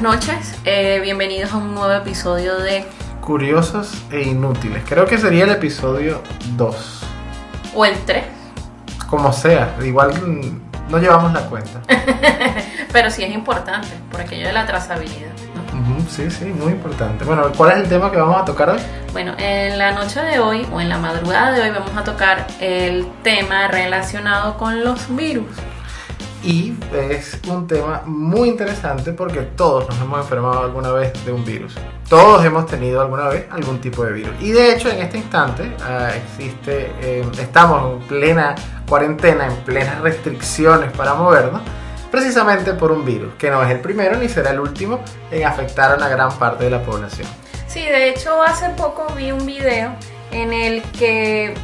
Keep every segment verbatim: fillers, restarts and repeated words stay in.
noches, eh, bienvenidos a un nuevo episodio de Curiosos e Inútiles. Creo que sería el episodio dos. O el tres. Como sea, igual no llevamos la cuenta. Pero sí es importante, por aquello de la trazabilidad, ¿no? Uh-huh, sí, sí, muy importante. Bueno, ¿cuál es el tema que vamos a tocar hoy? Bueno, en la noche de hoy, o en la madrugada de hoy, vamos a tocar el tema relacionado con los virus. Y es un tema muy interesante porque todos nos hemos enfermado alguna vez de un virus. Todos hemos tenido alguna vez algún tipo de virus. Y de hecho, en este instante uh, existe, eh, estamos en plena cuarentena, en plenas restricciones para movernos, precisamente por un virus, que no es el primero ni será el último en afectar a una gran parte de la población. Sí, de hecho, hace poco vi un video en el que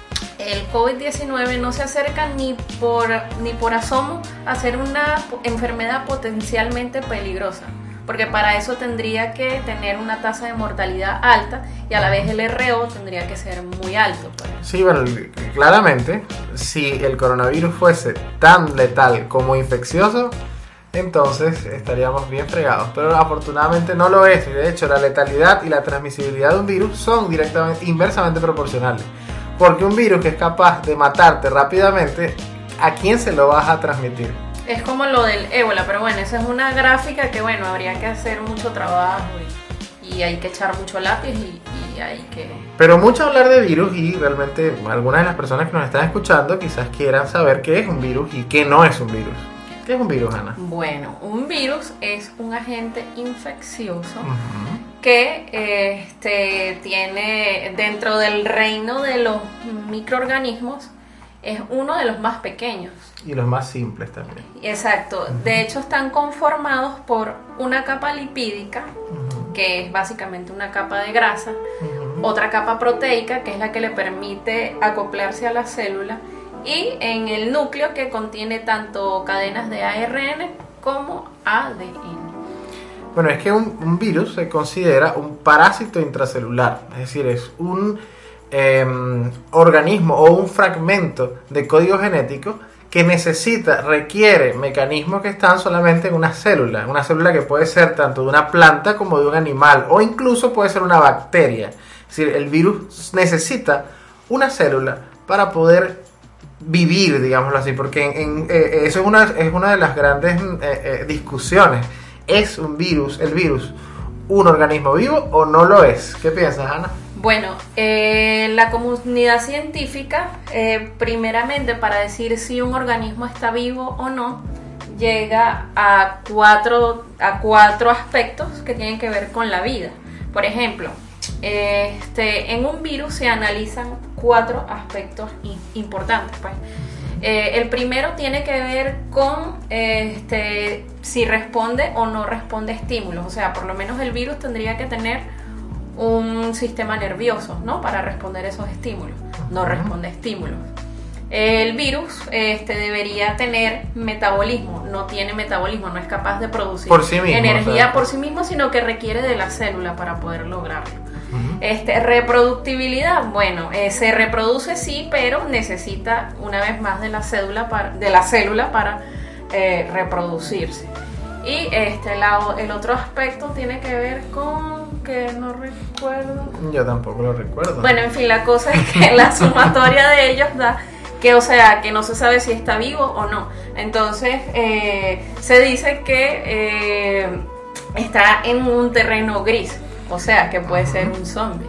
el COVID diecinueve no se acerca ni por, ni por asomo a ser una enfermedad potencialmente peligrosa, porque para eso tendría que tener una tasa de mortalidad alta y a la vez el R O tendría que ser muy alto. Pues. Sí, bueno, claramente, si el coronavirus fuese tan letal como infeccioso, entonces estaríamos bien fregados, pero afortunadamente no lo es, y de hecho la letalidad y la transmisibilidad de un virus son directamente, inversamente proporcionales. Porque un virus que es capaz de matarte rápidamente, ¿a quién se lo vas a transmitir? Es como lo del ébola, pero bueno, esa es una gráfica que bueno, habría que hacer mucho trabajo y, y hay que echar mucho lápiz y, y hay que... Pero mucho hablar de virus y realmente algunas de las personas que nos están escuchando quizás quieran saber qué es un virus y qué no es un virus. ¿Qué es un virus, Ana? Bueno, un virus es un agente infeccioso uh-huh. que eh, este, tiene dentro del reino de los microorganismos, es uno de los más pequeños. Y los más simples también. Exacto. Uh-huh. De hecho, están conformados por una capa lipídica, uh-huh. que es básicamente una capa de grasa, uh-huh. otra capa proteica, que es la que le permite acoplarse a la célula, y en el núcleo, que contiene tanto cadenas de A R N como A D N. Bueno, es que un, un virus se considera un parásito intracelular, es decir, es un eh, organismo o un fragmento de código genético que necesita, requiere mecanismos que están solamente en una célula, una célula que puede ser tanto de una planta como de un animal, o incluso puede ser una bacteria. Es decir, el virus necesita una célula para poder vivir, digámoslo así, porque en, en, eh, eso es una, es una de las grandes eh, eh, discusiones. ¿Es un virus, el virus, un organismo vivo o no lo es? ¿Qué piensas, Ana? Bueno, eh, la comunidad científica, eh, primeramente para decir si un organismo está vivo o no, llega a cuatro, a cuatro aspectos que tienen que ver con la vida. Por ejemplo, Este, en un virus se analizan cuatro aspectos importantes. Pues. Eh, el primero tiene que ver con este, si responde o no responde a estímulos. O sea, por lo menos el virus tendría que tener un sistema nervioso, ¿no? Para responder a esos estímulos. No responde a estímulos. El virus este, debería tener metabolismo. No tiene metabolismo, no es capaz de producir por sí mismo, energía, o sea, por sí mismo, sino que requiere de la célula para poder lograrlo. Uh-huh. Este, reproductibilidad, bueno, eh, se reproduce sí, pero necesita una vez más de la célula para, de la célula para eh, reproducirse. Y este, la, el otro aspecto tiene que ver con que no recuerdo. Yo tampoco lo recuerdo. Bueno, en fin, la cosa es que la sumatoria de ellos da que, o sea, que no se sabe si está vivo o no. Entonces, eh, se dice que eh, está en un terreno gris. O sea, que puede ser un zombie.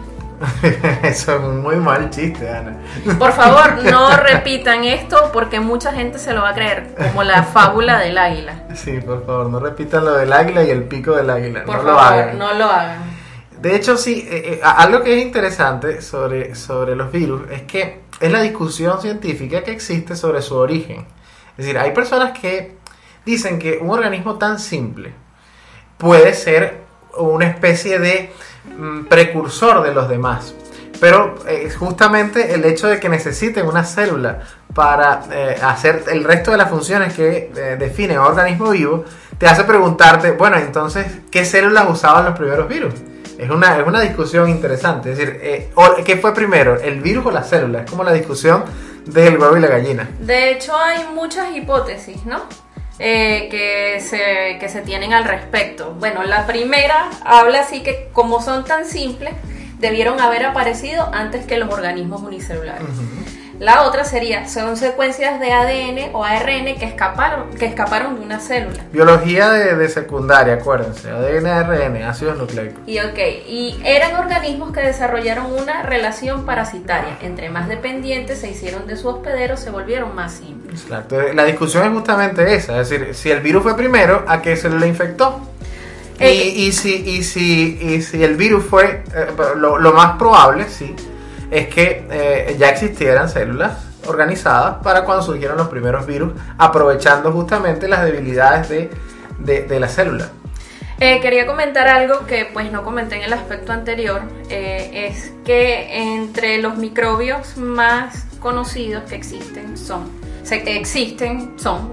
Eso es un muy mal chiste, Ana. Por favor, no repitan esto porque mucha gente se lo va a creer, como la fábula del águila. Sí, por favor, no repitan lo del águila y el pico del águila. Por no favor, lo hagan. no lo hagan. De hecho, sí, eh, eh, algo que es interesante sobre, sobre los virus es que es la discusión científica que existe sobre su origen. Es decir, hay personas que dicen que un organismo tan simple puede ser una especie de mm, precursor de los demás, pero eh, justamente el hecho de que necesiten una célula para eh, hacer el resto de las funciones que eh, definen a un organismo vivo te hace preguntarte, bueno, entonces, ¿qué células usaban los primeros virus? Es una, es una discusión interesante, es decir, eh, ¿qué fue primero, el virus o la célula? Es como la discusión del huevo y la gallina. De hecho, hay muchas hipótesis, ¿no? eh, que, se, que se tienen al respecto. Bueno, la primera habla así que como son tan simples, debieron haber aparecido antes que los organismos unicelulares. Uh-huh. La otra sería, son secuencias de A D N o A R N que escaparon, que escaparon de una célula. Biología de, de secundaria, acuérdense, A D N, A R N, ácidos nucleicos. Y ok, y eran organismos que desarrollaron una relación parasitaria. Entre más dependientes se hicieron de su hospedero, se volvieron más simples. Exacto, la discusión es justamente esa, es decir, si el virus fue primero, ¿a qué célula infectó? Eh, y, y, si, y, si, y si el virus fue, eh, lo, lo más probable, sí, es que eh, ya existieran células organizadas para cuando surgieron los primeros virus, aprovechando justamente las debilidades de, de, de la célula. Eh, quería comentar algo que pues no comenté en el aspecto anterior, eh, es que entre los microbios más conocidos que existen son, o sea, que existen son,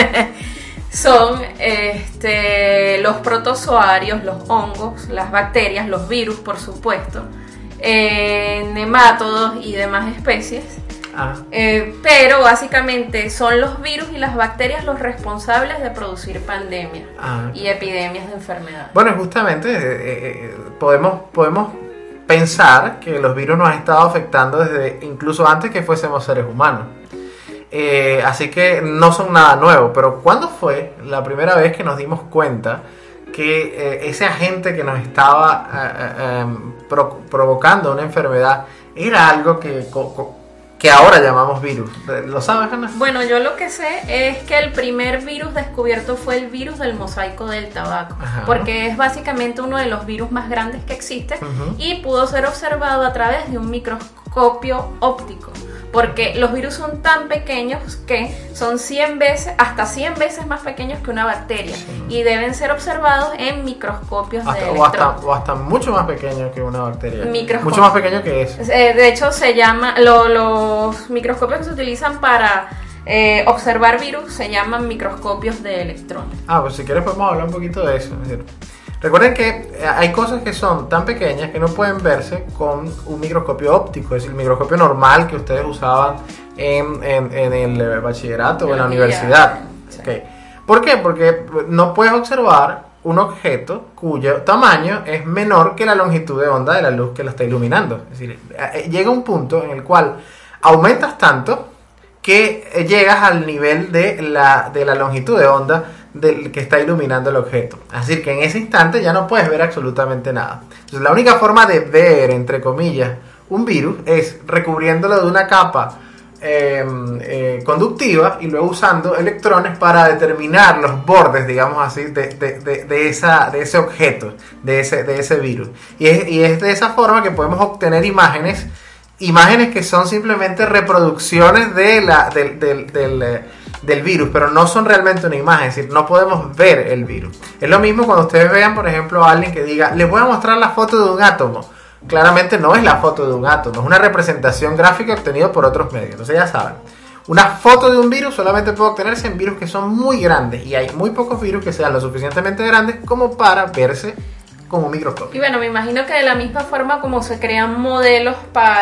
son este, los protozoarios, los hongos, las bacterias, los virus, por supuesto, Eh, nemátodos y demás especies. Ah. Eh, pero básicamente son los virus y las bacterias los responsables de producir pandemias ah. y epidemias de enfermedades. Bueno, justamente eh, eh, podemos, podemos pensar que los virus nos han estado afectando desde incluso antes que fuésemos seres humanos. Eh, así que no son nada nuevo. Pero ¿cuándo fue la primera vez que nos dimos cuenta que eh, ese agente que nos estaba eh, eh, pro, provocando una enfermedad era algo que, co, que ahora llamamos virus? ¿Lo sabes, Ana? Bueno, yo lo que sé es que el primer virus descubierto fue el virus del mosaico del tabaco. Ajá. Porque es básicamente uno de los virus más grandes que existen. Uh-huh. Y pudo ser observado a través de un microscopio óptico. Porque los virus son tan pequeños que son cien veces, hasta cien veces más pequeños que una bacteria. Sí. Y deben ser observados en microscopios hasta, de o hasta, o hasta mucho más pequeño que una bacteria. Microscopio. Mucho más pequeño que eso. Eh, de hecho, se llama, lo, los microscopios que se utilizan para eh, observar virus se llaman microscopios de electrones. Ah, pues si quieres podemos hablar un poquito de eso. Es decir, recuerden que hay cosas que son tan pequeñas que no pueden verse con un microscopio óptico, es decir, el microscopio normal que ustedes usaban en, en, en el bachillerato o en la universidad. Sí. Okay. ¿Por qué? Porque no puedes observar un objeto cuyo tamaño es menor que la longitud de onda de la luz que lo está iluminando. Es decir, llega un punto en el cual aumentas tanto que llegas al nivel de la, de la longitud de onda del que está iluminando el objeto. Así que en ese instante ya no puedes ver absolutamente nada. Entonces la única forma de ver, entre comillas, un virus es recubriéndolo de una capa eh, eh, conductiva y luego usando electrones para determinar los bordes, digamos así, de, de, de, de, esa, de ese objeto, de ese, de ese virus. Y es, y es de esa forma que podemos obtener imágenes, imágenes que son simplemente reproducciones de la, del, del, del del virus, pero no son realmente una imagen, es decir, no podemos ver el virus. Es lo mismo cuando ustedes vean, por ejemplo, a alguien que diga, les voy a mostrar la foto de un átomo. Claramente no es la foto de un átomo, es una representación gráfica obtenida por otros medios. Entonces ya saben, una foto de un virus solamente puede obtenerse en virus que son muy grandes, y hay muy pocos virus que sean lo suficientemente grandes como para verse con un microscopio. Y bueno, me imagino que de la misma forma como se crean modelos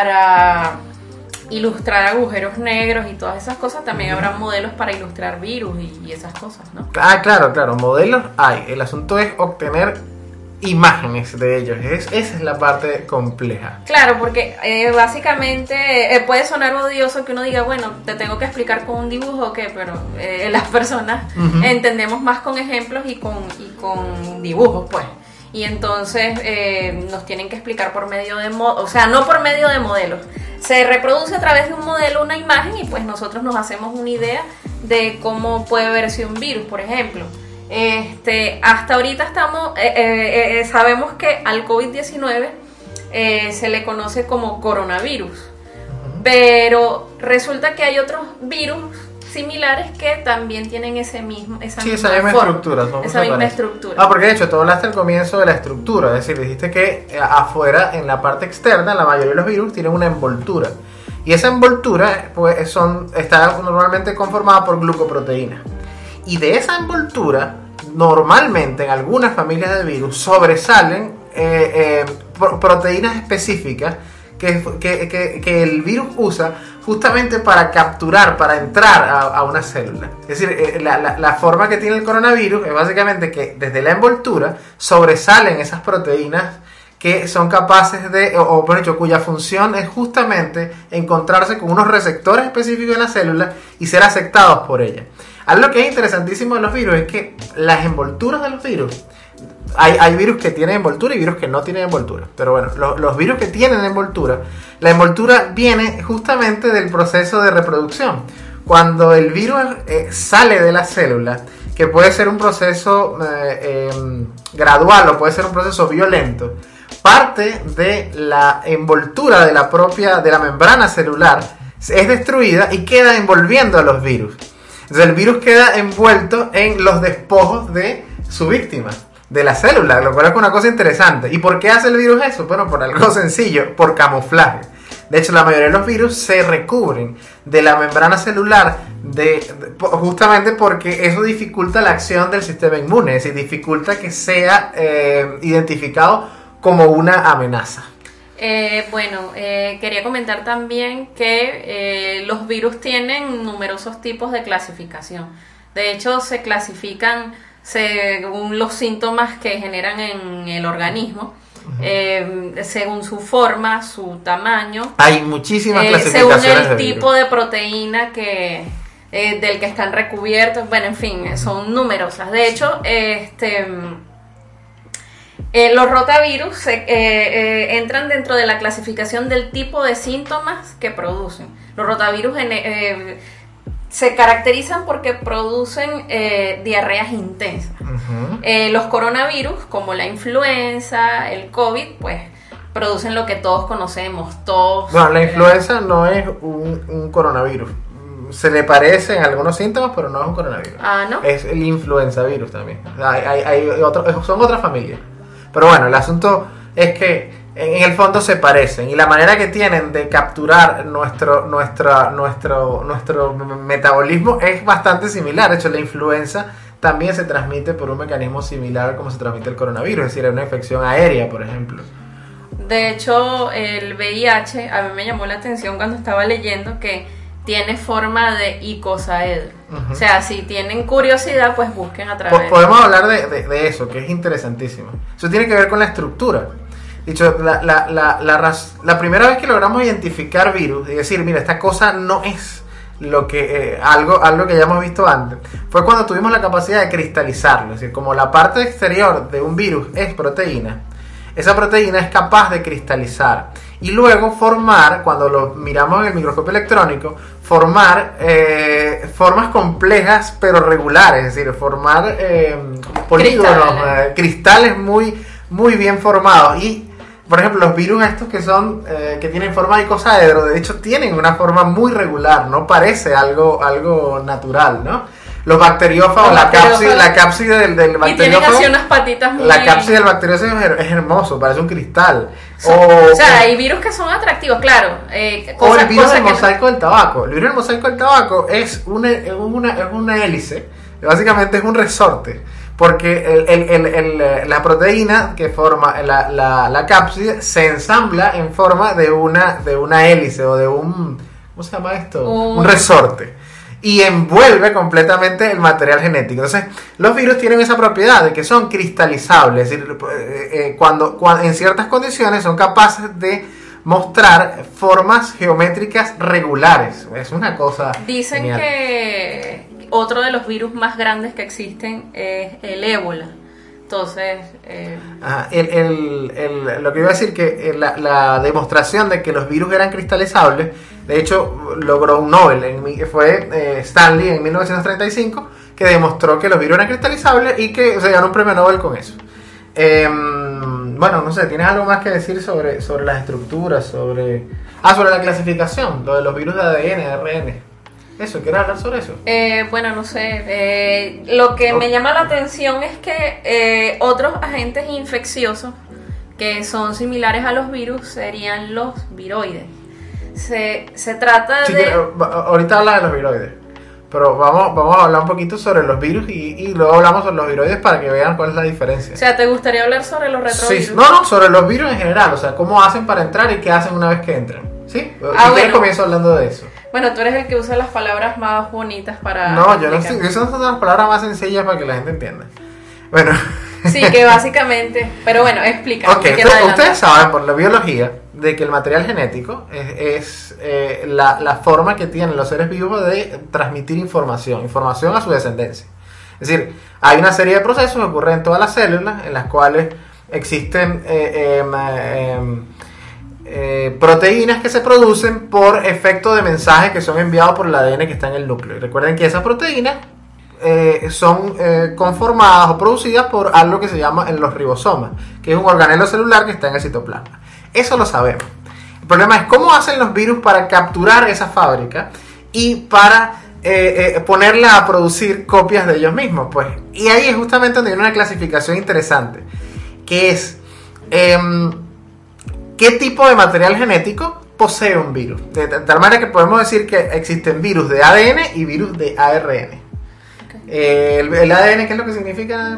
para ilustrar agujeros negros y todas esas cosas, también habrá modelos para ilustrar virus y, y esas cosas, ¿no? Ah, claro, claro, modelos hay. El asunto es obtener imágenes de ellos. Es, esa es la parte compleja. Claro, porque eh, básicamente eh, puede sonar odioso que uno diga, bueno, te tengo que explicar con un dibujo o qué, pero eh, las personas uh-huh. entendemos más con ejemplos y con, y con dibujos, pues. Y entonces eh, nos tienen que explicar por medio de, mo- o sea, no por medio de modelos. Se reproduce a través de un modelo una imagen y pues nosotros nos hacemos una idea de cómo puede verse un virus, por ejemplo. Este, hasta ahorita estamos, eh, eh, eh, sabemos que al covid diecinueve eh, se le conoce como coronavirus, pero resulta que hay otros virus similares que también tienen ese mismo, esa sí, misma, esa misma forma, estructura. Esa misma parece. estructura. Ah, porque de hecho tú hablaste al comienzo de la estructura, es decir, dijiste que afuera, en la parte externa, la mayoría de los virus tienen una envoltura. Y esa envoltura pues, son, está normalmente conformada por glucoproteínas. Y de esa envoltura, normalmente en algunas familias de virus sobresalen eh, eh, proteínas específicas que, que, que, que el virus usa justamente para capturar, para entrar a, a una célula. Es decir, la, la, la forma que tiene el coronavirus es básicamente que desde la envoltura sobresalen esas proteínas que son capaces de, o, o por hecho, cuya función es justamente encontrarse con unos receptores específicos en la célula y ser aceptados por ella. Algo que es interesantísimo de los virus es que las envolturas de los virus, hay, hay virus que tienen envoltura y virus que no tienen envoltura, pero bueno, lo, los virus que tienen envoltura, la envoltura viene justamente del proceso de reproducción. Cuando el virus eh, sale de la célula, que puede ser un proceso eh, eh, gradual o puede ser un proceso violento, parte de la envoltura de la propia, de la membrana celular es destruida y queda envolviendo a los virus. Entonces el virus queda envuelto en los despojos de su víctima, de la célula, lo cual es una cosa interesante. ¿Y por qué hace el virus eso? Bueno, por algo sencillo, por camuflaje. De hecho, la mayoría de los virus se recubren de la membrana celular de, de, justamente porque eso dificulta la acción del sistema inmune, es decir, dificulta que sea eh, identificado como una amenaza. Eh, bueno, eh, quería comentar también que eh, los virus tienen numerosos tipos de clasificación. De hecho, se clasifican según los síntomas que generan en el organismo, uh-huh. eh, según su forma, su tamaño. Hay muchísimas eh, clasificaciones según el de tipo virus. de proteína que eh, del que están recubiertos. Bueno, en fin, uh-huh. son numerosas. De hecho, este... Eh, los rotavirus se, eh, eh, entran dentro de la clasificación del tipo de síntomas que producen. Los rotavirus en, eh, se caracterizan porque producen eh, diarreas intensas. Uh-huh. Eh, los coronavirus, como la influenza, el COVID, pues producen lo que todos conocemos, tos. Bueno, la influenza eh, no es un, un coronavirus. Se le parecen algunos síntomas, pero no es un coronavirus. Ah, ¿no? Es el influenzavirus también. Hay, hay, hay otro, son otras familias. Pero bueno, el asunto es que en el fondo se parecen y la manera que tienen de capturar nuestro, nuestra, nuestro, nuestro metabolismo es bastante similar. De hecho, la influenza también se transmite por un mecanismo similar como se transmite el coronavirus, es decir, es una infección aérea, por ejemplo. De hecho, el V I H a mí me llamó la atención cuando estaba leyendo que tiene forma de icosaedro. Uh-huh. O sea, si tienen curiosidad, pues busquen a través. Podemos hablar de, de, de eso, que es interesantísimo. Eso tiene que ver con la estructura. Dicho, la, la, la, la, la primera vez que logramos identificar virus y decir, mira, esta cosa no es lo que eh, algo, algo que ya hemos visto antes, fue cuando tuvimos la capacidad de cristalizarlo. Es decir, como la parte exterior de un virus es proteína, esa proteína es capaz de cristalizar y luego formar, cuando lo miramos en el microscopio electrónico, formar eh, formas complejas pero regulares, es decir, formar eh, polígonos, cristales, eh, cristales muy, muy bien formados. Y por ejemplo, los virus estos que son eh, que tienen forma de icosaedro, de hecho tienen una forma muy regular, no parece algo, algo natural, ¿no? Los bacteriófagos, Los la cápside, la cápside del, del bacteriófago. Y tienen así unas patitas muy... La cápside del bacteriófago es, es hermoso, parece un cristal. So, o, o sea, hay virus que son atractivos, claro. Eh, cosa, o el virus del mosaico no... del tabaco. El virus del mosaico del tabaco es una, una, es una hélice, básicamente es un resorte. Porque el, el, el, el, la proteína que forma la, la, la cápside se ensambla en forma de una, de una hélice o de un... ¿Cómo se llama esto? Un, un resorte. Y envuelve completamente el material genético. Entonces, los virus tienen esa propiedad de que son cristalizables. Es decir, eh, cuando, cuando en ciertas condiciones son capaces de mostrar formas geométricas regulares. Es una cosa Dicen genial. Que otro de los virus más grandes que existen es el ébola. Entonces, eh... ah, el, el, el, lo que iba a decir que la, la demostración de que los virus eran cristalizables, de hecho, logró un Nobel, en, fue eh, Stanley en mil novecientos treinta y cinco, que demostró que los virus eran cristalizables y que se ganó un premio Nobel con eso. Eh, bueno, no sé, ¿tienes algo más que decir sobre, sobre las estructuras, sobre... Ah, sobre la clasificación, lo de los virus de A D N, A R N. Eso, ¿quieres hablar sobre eso? Eh, bueno, no sé. Eh, lo que me llama la atención es que eh, otros agentes infecciosos que son similares a los virus serían los viroides. Se, se trata sí, de... Ahorita habla de los viroides. pero vamos, vamos a hablar un poquito sobre los virus y, y luego hablamos sobre los viroides para que vean cuál es la diferencia. O sea, ¿te gustaría hablar sobre los retrovirus? Sí, no, no, sobre los virus en general, o sea, cómo hacen para entrar y qué hacen una vez que entran. ¿Sí? Ah, y bueno. comienzo hablando de eso. Bueno, tú eres el que usa las palabras más bonitas para... No, yo no sé, explicar. esas son las palabras más sencillas para que la gente entienda. Bueno. Sí, que básicamente... Pero bueno, explica. Ok, ustedes, ustedes saben por la biología de que el material genético es, es eh, la, la forma que tienen los seres vivos de transmitir información, información a su descendencia. Es decir, hay una serie de procesos que ocurren en todas las células en las cuales existen eh, eh, eh, eh, proteínas que se producen por efecto de mensajes que son enviados por el A D N que está en el núcleo. Y recuerden que esas proteínas Eh, son eh, conformadas o producidas por algo que se llama en los ribosomas, que es un organelo celular que está en el citoplasma. Eso lo sabemos. El problema es cómo hacen los virus para capturar esa fábrica y para eh, eh, ponerla a producir copias de ellos mismos. Pues. Y ahí es justamente donde viene una clasificación interesante, que es eh, qué tipo de material genético posee un virus. De tal manera que podemos decir que existen virus de A D N y virus de A R N. Eh, el, el A D N, ¿qué es lo que significa?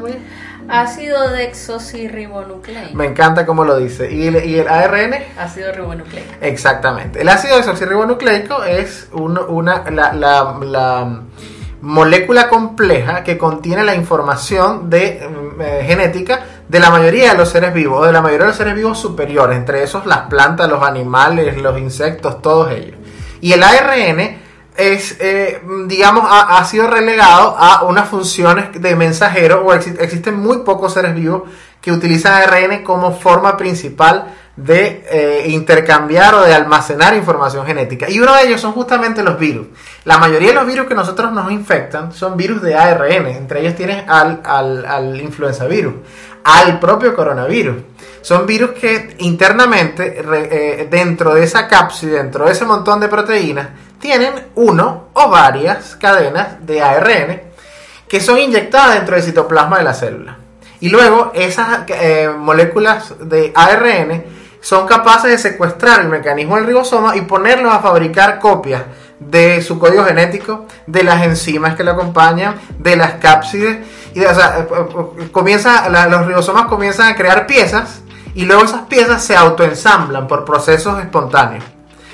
Ácido desoxirribonucleico. Me encanta cómo lo dice. ¿Y el, y el A R N? Ácido ribonucleico. Exactamente. El ácido desoxirribonucleico es un, una, la, la, la molécula compleja que contiene la información de, eh, genética de la mayoría de los seres vivos, o de la mayoría de los seres vivos superiores, entre esos las plantas, los animales, los insectos, todos ellos. Y el A R N es, eh, digamos, ha, ha sido relegado a unas funciones de mensajero, o ex, existen muy pocos seres vivos que utilizan A R N como forma principal de eh, intercambiar o de almacenar información genética. Y uno de ellos son justamente los virus. La mayoría de los virus que nosotros nos infectan son virus de A R N. Entre ellos tienes al, al, al influenza virus, al propio coronavirus. Son virus que internamente, eh, dentro de esa cápsula, dentro de ese montón de proteínas, tienen uno o varias cadenas de A R N que son inyectadas dentro del citoplasma de la célula. Y luego esas eh, moléculas de A R N son capaces de secuestrar el mecanismo del ribosoma y ponerlos a fabricar copias de su código genético, de las enzimas que lo acompañan, de las cápsides. Y de, o sea, comienza, la, los ribosomas comienzan a crear piezas y luego esas piezas se autoensamblan por procesos espontáneos.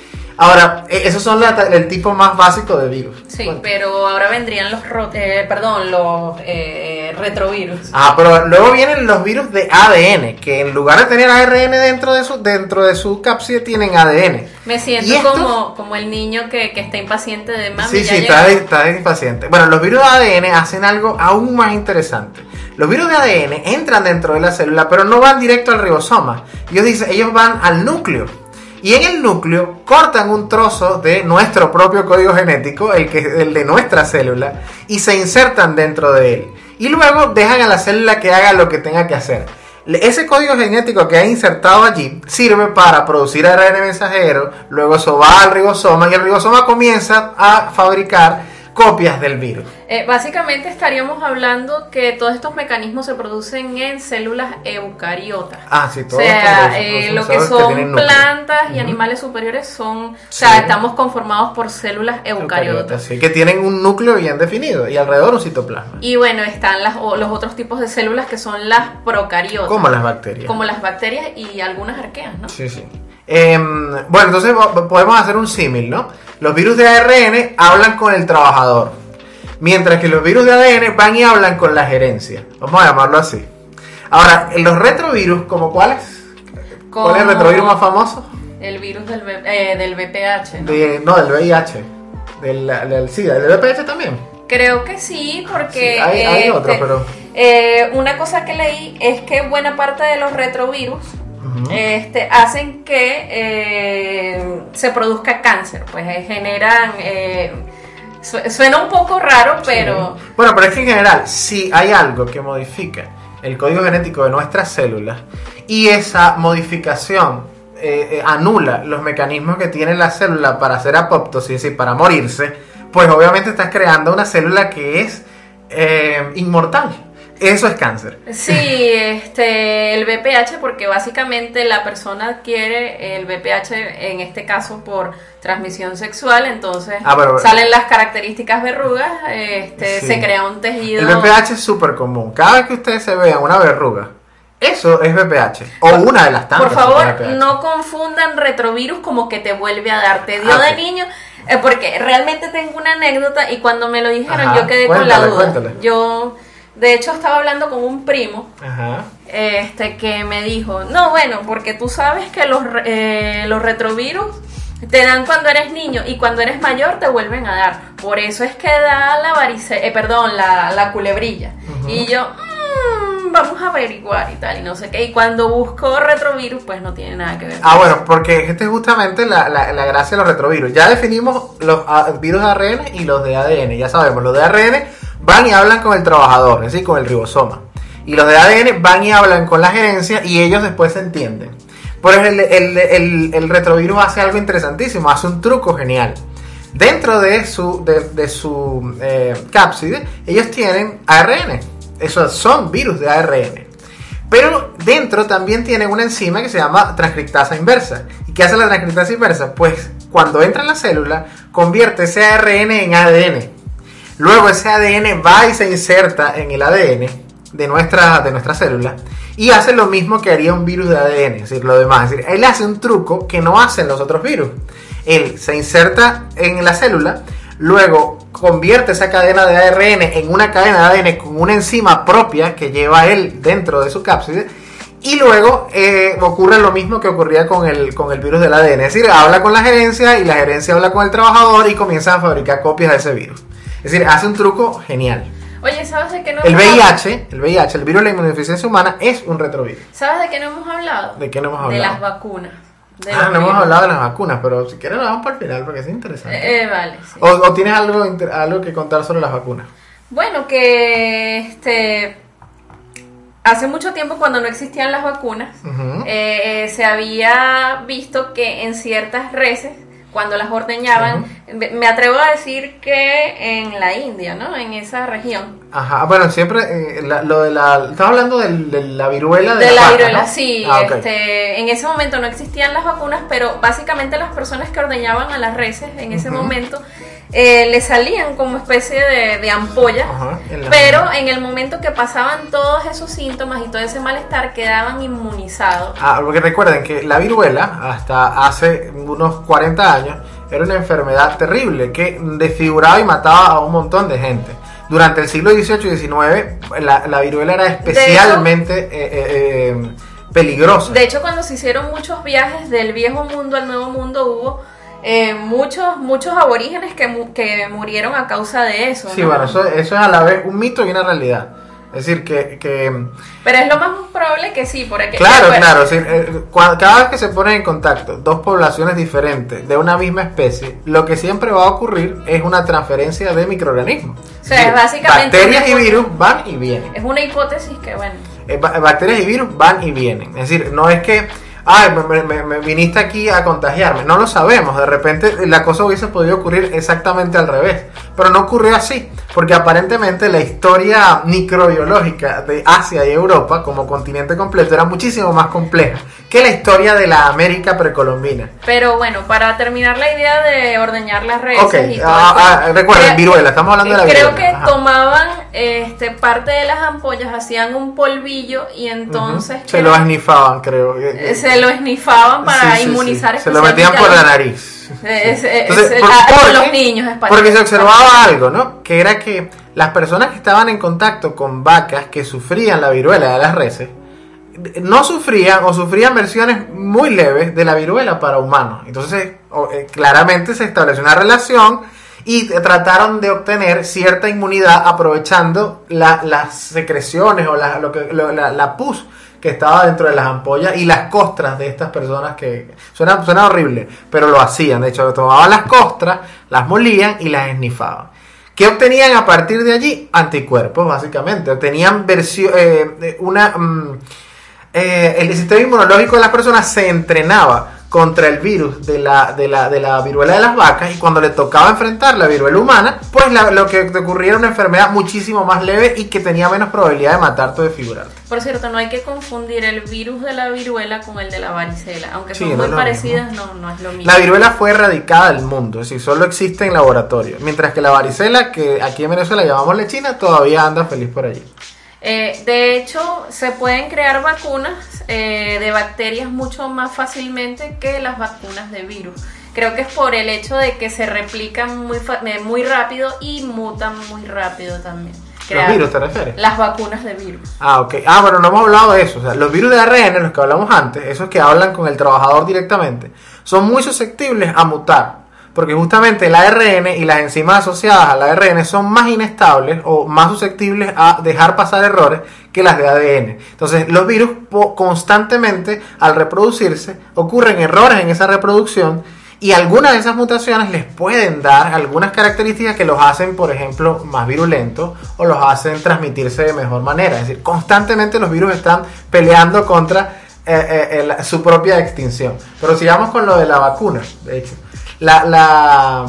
Ahora, esos son la, el tipo más básico de virus. Sí, bueno. Pero ahora vendrían los, eh, perdón, los eh, retrovirus. Ah, pero luego vienen los virus de A D N, que en lugar de tener A R N dentro de su, dentro de su cápside, tienen A D N. Me siento estos... como, como el niño que, que está impaciente de mami. Sí, sí, está, está impaciente. Bueno, los virus de A D N hacen algo aún más interesante. Los virus de A D N entran dentro de la célula, pero no van directo al ribosoma. Ellos dicen, ellos van al núcleo. Y en el núcleo cortan un trozo de nuestro propio código genético, el, que, el de nuestra célula, y se insertan dentro de él. Y luego dejan a la célula que haga lo que tenga que hacer. Ese código genético que ha insertado allí sirve para producir A R N mensajero, luego eso va al ribosoma y el ribosoma comienza a fabricar copias del virus. Eh, básicamente estaríamos hablando que todos estos mecanismos se producen en células eucariotas. Ah, sí, todo o sea, esto eh, lo que son que plantas y uh-huh. animales superiores son, sí. O sea, estamos conformados por células eucariotas. eucariotas sí, que tienen un núcleo bien definido y alrededor un citoplasma. Y bueno, están las, o, los otros tipos de células que son las procariotas. Como las bacterias. Como las bacterias y algunas arqueas, ¿no? Sí, sí. Eh, bueno, entonces podemos hacer un símil, ¿no? Los virus de A R N hablan con el trabajador, mientras que los virus de A D N van y hablan con la gerencia. Vamos a llamarlo así. Ahora, los retrovirus, ¿como cuáles? Como ¿Cuál es el retrovirus más famoso? El virus del, eh, del V P H, ¿no? De, no, del V I H. Del, del SIDA. ¿Del V P H también? Creo que sí, porque... Sí, hay, hay este, otro, pero... Eh, una cosa que leí es que buena parte de los retrovirus uh-huh. este, hacen que eh, se produzca cáncer, pues eh, generan... Eh, suena un poco raro, pero... Sí. Bueno, pero es que en general, si hay algo que modifica el código genético de nuestras células y esa modificación eh, eh, anula los mecanismos que tiene la célula para hacer apoptosis y para morirse, pues obviamente estás creando una célula que es eh, inmortal, Eso es cáncer. Sí, este, el V P H, porque básicamente la persona adquiere el V P H, en este caso por transmisión sexual, entonces ah, pero, salen las características verrugas, este, sí. se crea un tejido. El V P H es súper común. Cada vez que ustedes se vean una verruga, eso es V P H, o por, una de las tantas. Por favor, no confundan retrovirus como que te vuelve a dar. Te dio ah, de okay. niño, eh, porque realmente tengo una anécdota y cuando me lo dijeron Ajá, yo quedé cuéntale, con la duda. Cuéntale. Yo... De hecho, estaba hablando con un primo Ajá. este que me dijo, no, bueno, porque tú sabes que los, eh, los retrovirus te dan cuando eres niño y cuando eres mayor te vuelven a dar. Por eso es que da la varicela, eh, perdón, la, la culebrilla. Uh-huh. Y yo, mmm, vamos a averiguar y tal, y no sé qué. Y cuando busco retrovirus, pues no tiene nada que ver. Ah, bueno, porque este es justamente la, la, la gracia de los retrovirus. Ya definimos los uh, virus de A R N y los de A D N. Ya sabemos, los de A R N... van y hablan con el trabajador, es decir, con el ribosoma. Y los de A D N van y hablan con la gerencia y ellos después se entienden. Por ejemplo, el, el, el, el retrovirus hace algo interesantísimo, hace un truco genial. Dentro de su, de, de su eh, cápside, ellos tienen A R N. Esos son virus de A R N. Pero dentro también tienen una enzima que se llama transcriptasa inversa. ¿Y qué hace la transcriptasa inversa? Pues cuando entra en la célula, convierte ese A R N en A D N. Luego ese A D N va y se inserta en el A D N de nuestra, de nuestra célula y hace lo mismo que haría un virus de A D N, es decir, lo demás. Es decir, él hace un truco que no hacen los otros virus. Él se inserta en la célula, luego convierte esa cadena de A R N en una cadena de A D N con una enzima propia que lleva él dentro de su cápside. Y luego eh, ocurre lo mismo que ocurría con el, con el virus del A D N. Es decir, habla con la gerencia y la gerencia habla con el trabajador y comienzan a fabricar copias de ese virus. Es decir, hace un truco genial. Oye, ¿sabes de qué no el V I H, el V I H, el virus de la inmunodeficiencia humana, es un retrovirus. ¿Sabes de qué no hemos hablado? ¿De qué no hemos hablado? De las vacunas. De ah, no hemos hablado de las vacunas, pero si quieres lo vamos para el final porque es interesante. Eh, eh, vale, sí. O, o tienes algo, algo que contar sobre las vacunas. Bueno, que este... hace mucho tiempo, cuando no existían las vacunas, uh-huh. eh, eh, se había visto que en ciertas reses, cuando las ordeñaban, uh-huh. me atrevo a decir que en la India, ¿no? En esa región. Ajá, bueno, siempre eh, la, lo de la... ¿Estás hablando de, de la viruela de, de la, la viruela, vaca, ¿no? Sí. Ah, okay. este, en ese momento no existían las vacunas, pero básicamente las personas que ordeñaban a las reses en ese uh-huh. momento eh, le salían como especie de, de ampollas, uh-huh. en pero mano. En el momento que pasaban todos esos síntomas y todo ese malestar, quedaban inmunizados. Ah, porque recuerden que la viruela, hasta hace unos cuarenta años, era una enfermedad terrible que desfiguraba y mataba a un montón de gente. Durante el siglo dieciocho y diecinueve, la, la viruela era especialmente hecho, eh, eh, eh, peligrosa. De hecho, cuando se hicieron muchos viajes del viejo mundo al nuevo mundo, hubo eh, muchos muchos aborígenes que, que murieron a causa de eso. Sí, ¿no? bueno, eso, eso es a la vez un mito y una realidad. Es decir, que, que... Pero es lo más probable que sí, por aquí. Claro, pues, claro. Sí, eh, cuando, cada vez que se ponen en contacto dos poblaciones diferentes de una misma especie, lo que siempre va a ocurrir es una transferencia de microorganismos. O sea, es básicamente... Bacterias y virus van y vienen. Es una hipótesis que, bueno... Eh, bacterias y virus van y vienen. Es decir, no es que... Ay, me, me, me viniste aquí a contagiarme. No lo sabemos. De repente la cosa hubiese podido ocurrir exactamente al revés. Pero no ocurrió así. Porque aparentemente la historia microbiológica de Asia y Europa como continente completo era muchísimo más compleja que la historia de la América precolombina. Pero bueno, para terminar la idea de ordeñar las reses okay. y todo ah, ah, recuerden, viruela, estamos hablando de la creo viruela. Creo que Ajá. tomaban este, parte de las ampollas, hacían un polvillo y entonces... Uh-huh. Se lo esnifaban, creo. Se lo esnifaban para sí, sí, inmunizar. Sí. Se lo metían por la nariz. Es, es, Entonces, es, por, a, porque, los niños españoles. Porque se observaba algo, ¿no? Que era que las personas que estaban en contacto con vacas que sufrían la viruela de las reses, no sufrían o sufrían versiones muy leves de la viruela para humanos. Entonces, claramente se estableció una relación y trataron de obtener cierta inmunidad aprovechando la, las secreciones o la, lo que, lo, la, la pus que estaba dentro de las ampollas y las costras de estas personas que... Suena, suena horrible, pero lo hacían. De hecho, tomaban las costras, las molían y las esnifaban. ¿Qué obtenían a partir de allí? Anticuerpos, básicamente. Obtenían versión, eh, una... Um, eh, el sistema inmunológico de las personas se entrenaba contra el virus de la, de la, de la viruela de las vacas, y cuando le tocaba enfrentar la viruela humana, pues la, lo que ocurría era una enfermedad muchísimo más leve y que tenía menos probabilidad de matarte o desfigurarte. Por cierto, no hay que confundir el virus de la viruela con el de la varicela, aunque Sí, son no muy es lo parecidas, no, no es lo mismo. La viruela fue erradicada del mundo, es decir, solo existe en laboratorio, mientras que la varicela, que aquí en Venezuela llamamos lechina, todavía anda feliz por allí. Eh, de hecho, se pueden crear vacunas eh, de bacterias mucho más fácilmente que las vacunas de virus. Creo que es por el hecho de que se replican muy, fa- eh, muy rápido y mutan muy rápido también. ¿Los virus te refieres? Las vacunas de virus. Ah, ok. Ah, bueno, no hemos hablado de eso. O sea, los virus de A R N, los que hablamos antes, esos que hablan con el trabajador directamente, son muy susceptibles a mutar. Porque justamente el A R N y las enzimas asociadas al A R N son más inestables o más susceptibles a dejar pasar errores que las de A D N. Entonces, los virus po- constantemente, al reproducirse, ocurren errores en esa reproducción, y algunas de esas mutaciones les pueden dar algunas características que los hacen, por ejemplo, más virulentos o los hacen transmitirse de mejor manera. Es decir, constantemente los virus están peleando contra eh, eh, el- su propia extinción. Pero sigamos con lo de la vacuna, de hecho. La, la,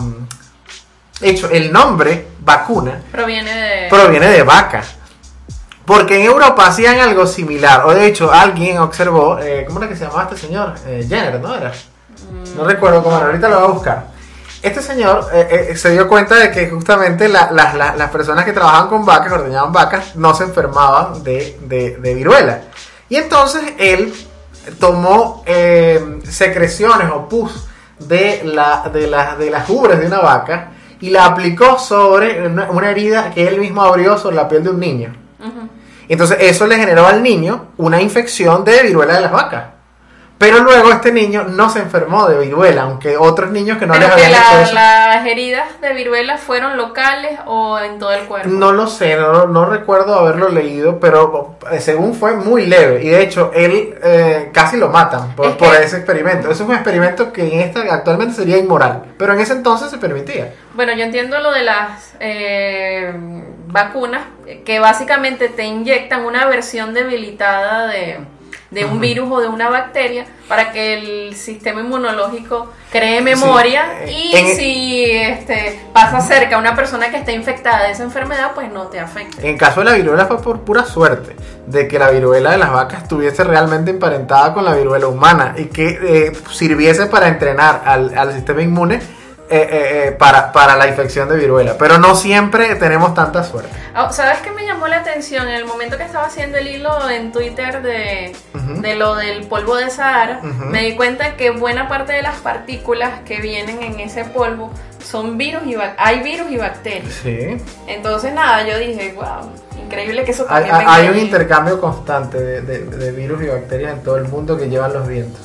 de hecho, el nombre vacuna Proviene de... proviene de vaca. Porque en Europa hacían algo similar. O de hecho, alguien observó, eh, ¿cómo era que se llamaba este señor? Eh, Jenner, ¿no era? No recuerdo cómo era, ahorita lo voy a buscar. Este señor eh, eh, se dio cuenta de que justamente la, la, la, las personas que trabajaban con vacas, que ordeñaban vacas, no se enfermaban de, de, de viruela. Y entonces él tomó eh, secreciones o pus de, la, de, la, de las ubres de una vaca y la aplicó sobre una, una herida que él mismo abrió sobre la piel de un niño. Uh-huh. Entonces eso le generó al niño una infección de viruela de las vacas. Pero luego este niño no se enfermó de viruela, aunque otros niños que no Pero les que habían hecho la- eso. las heridas de viruela fueron locales o en todo el cuerpo. No lo sé, no, no recuerdo haberlo leído, pero eh, según fue muy leve. Y de hecho, él eh, casi lo matan por, Es por que- ese experimento. Eso es un experimento que en esta actualmente sería inmoral, pero en ese entonces se permitía. Bueno, yo entiendo lo de las eh, vacunas, que básicamente te inyectan una versión debilitada de, de un Ujú. virus o de una bacteria para que el sistema inmunológico cree memoria Sí, y en- si este, pasa cerca a una persona que está infectada de esa enfermedad, pues no te afecte. En el caso de la viruela fue por pura suerte de que la viruela de las vacas estuviese realmente emparentada con la viruela humana y que eh, sirviese para entrenar al, al sistema inmune eh, eh, eh, para, para la infección de viruela. Pero no siempre tenemos tanta suerte. Ah, ¿sabes qué me llamó la atención? En el momento que estaba haciendo el hilo en Twitter de, Ujú. de lo del polvo de Sahara, Ujú. me di cuenta que buena parte de las partículas que vienen en ese polvo son virus y bac- hay virus y bacterias. Sí. Entonces nada, yo dije, wow, increíble que eso Hay, también hay- venga hay un ahí. intercambio constante de, de- de virus y bacterias en todo el mundo que llevan los vientos.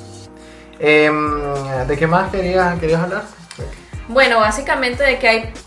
Em, ¿De qué más querías, querías hablar? Bueno, básicamente de que hay,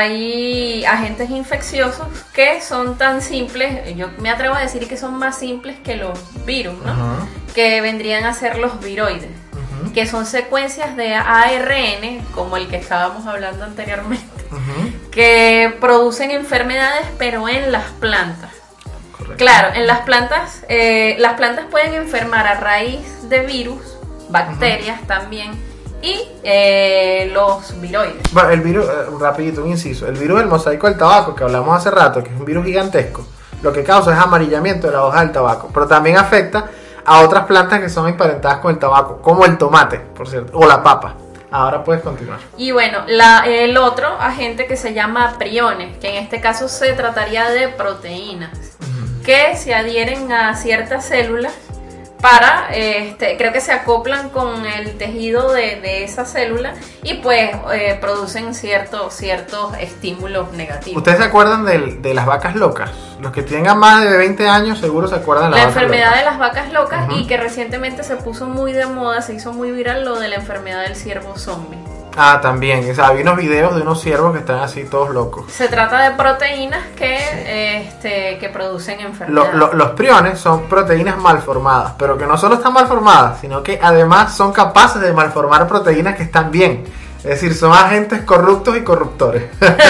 hay agentes infecciosos que son tan simples, yo me atrevo a decir que son más simples que los virus, ¿no? Ajá. Que vendrían a ser los viroides, Ujú. que son secuencias de A R N, como el que estábamos hablando anteriormente, Ujú. que producen enfermedades pero en las plantas. Correcto. Claro, en las plantas, eh, las plantas pueden enfermar a raíz de virus, bacterias también, y eh, los viroides. Bueno, el virus, eh, rapidito, un inciso. El virus del mosaico del tabaco, que hablamos hace rato, que es un virus gigantesco, lo que causa es amarillamiento de la hoja del tabaco, pero también afecta a otras plantas que son emparentadas con el tabaco, como el tomate, por cierto, o la papa. Ahora puedes continuar. Y bueno, la, el otro agente que se llama priones, que en este caso se trataría de proteínas, que se adhieren a ciertas células para, este, creo que se acoplan con el tejido de, de esa célula y pues eh, producen ciertos ciertos estímulos negativos. ¿Ustedes se acuerdan del- de las vacas locas? Los que tengan más de veinte años seguro se acuerdan de La las vacas enfermedad de locas. las vacas locas Ujú. y que recientemente se puso muy de moda, se hizo muy viral lo de la enfermedad del ciervo zombie. Ah, también. O sea, vi unos videos de unos ciervos que están así todos locos. Se trata de proteínas que, este, que producen Lo- enfermedades. lo- los priones son proteínas malformadas, pero que no solo están malformadas, sino que además son capaces de malformar proteínas que están bien. Es decir, son agentes corruptos y corruptores.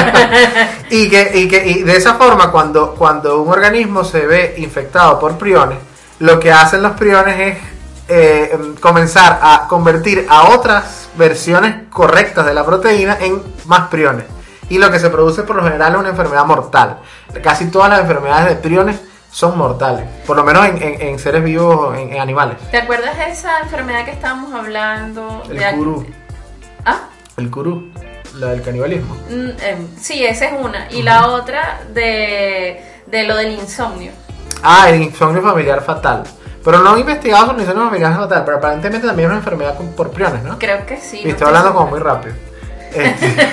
y, que, y, que, y de esa forma, cuando, cuando un organismo se ve infectado por priones, lo que hacen los priones es eh, comenzar a convertir a otras versiones correctas de la proteína en más priones. Y lo que se produce por lo general es una enfermedad mortal. Casi todas las enfermedades de priones son mortales, por lo menos en, en, en seres vivos, en, en animales. ¿Te acuerdas de esa enfermedad que estábamos hablando? El de curú. ¿Ah? El curú, la del canibalismo. Mm, eh, sí, esa es una. Y uh-huh. la otra de, de lo del insomnio. Ah, el insomnio familiar fatal. Pero no he investigado sobre el insomnio familiar fatal, pero aparentemente también es una enfermedad con, por priones, ¿no? Creo que sí. Y no estoy hablando como muy rápido. Este,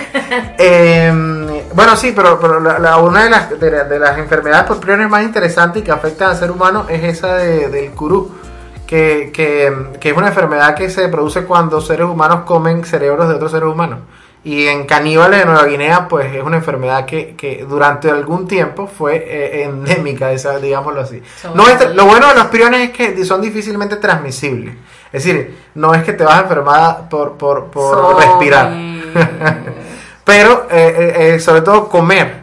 eh, bueno, sí, pero, pero la, la, una de las, de, de las enfermedades por priones más interesantes y que afectan al ser humano es esa de, del curú, que, que, que es una enfermedad que se produce cuando seres humanos comen cerebros de otros seres humanos. Y en caníbales de Nueva Guinea, pues es una enfermedad que, que durante algún tiempo fue eh, endémica, esa, digámoslo así. No es, lo bueno de los priones es que son difícilmente transmisibles. Es decir, no es que te vas a enfermar por, por, por respirar. Pero, eh, eh, sobre todo, comer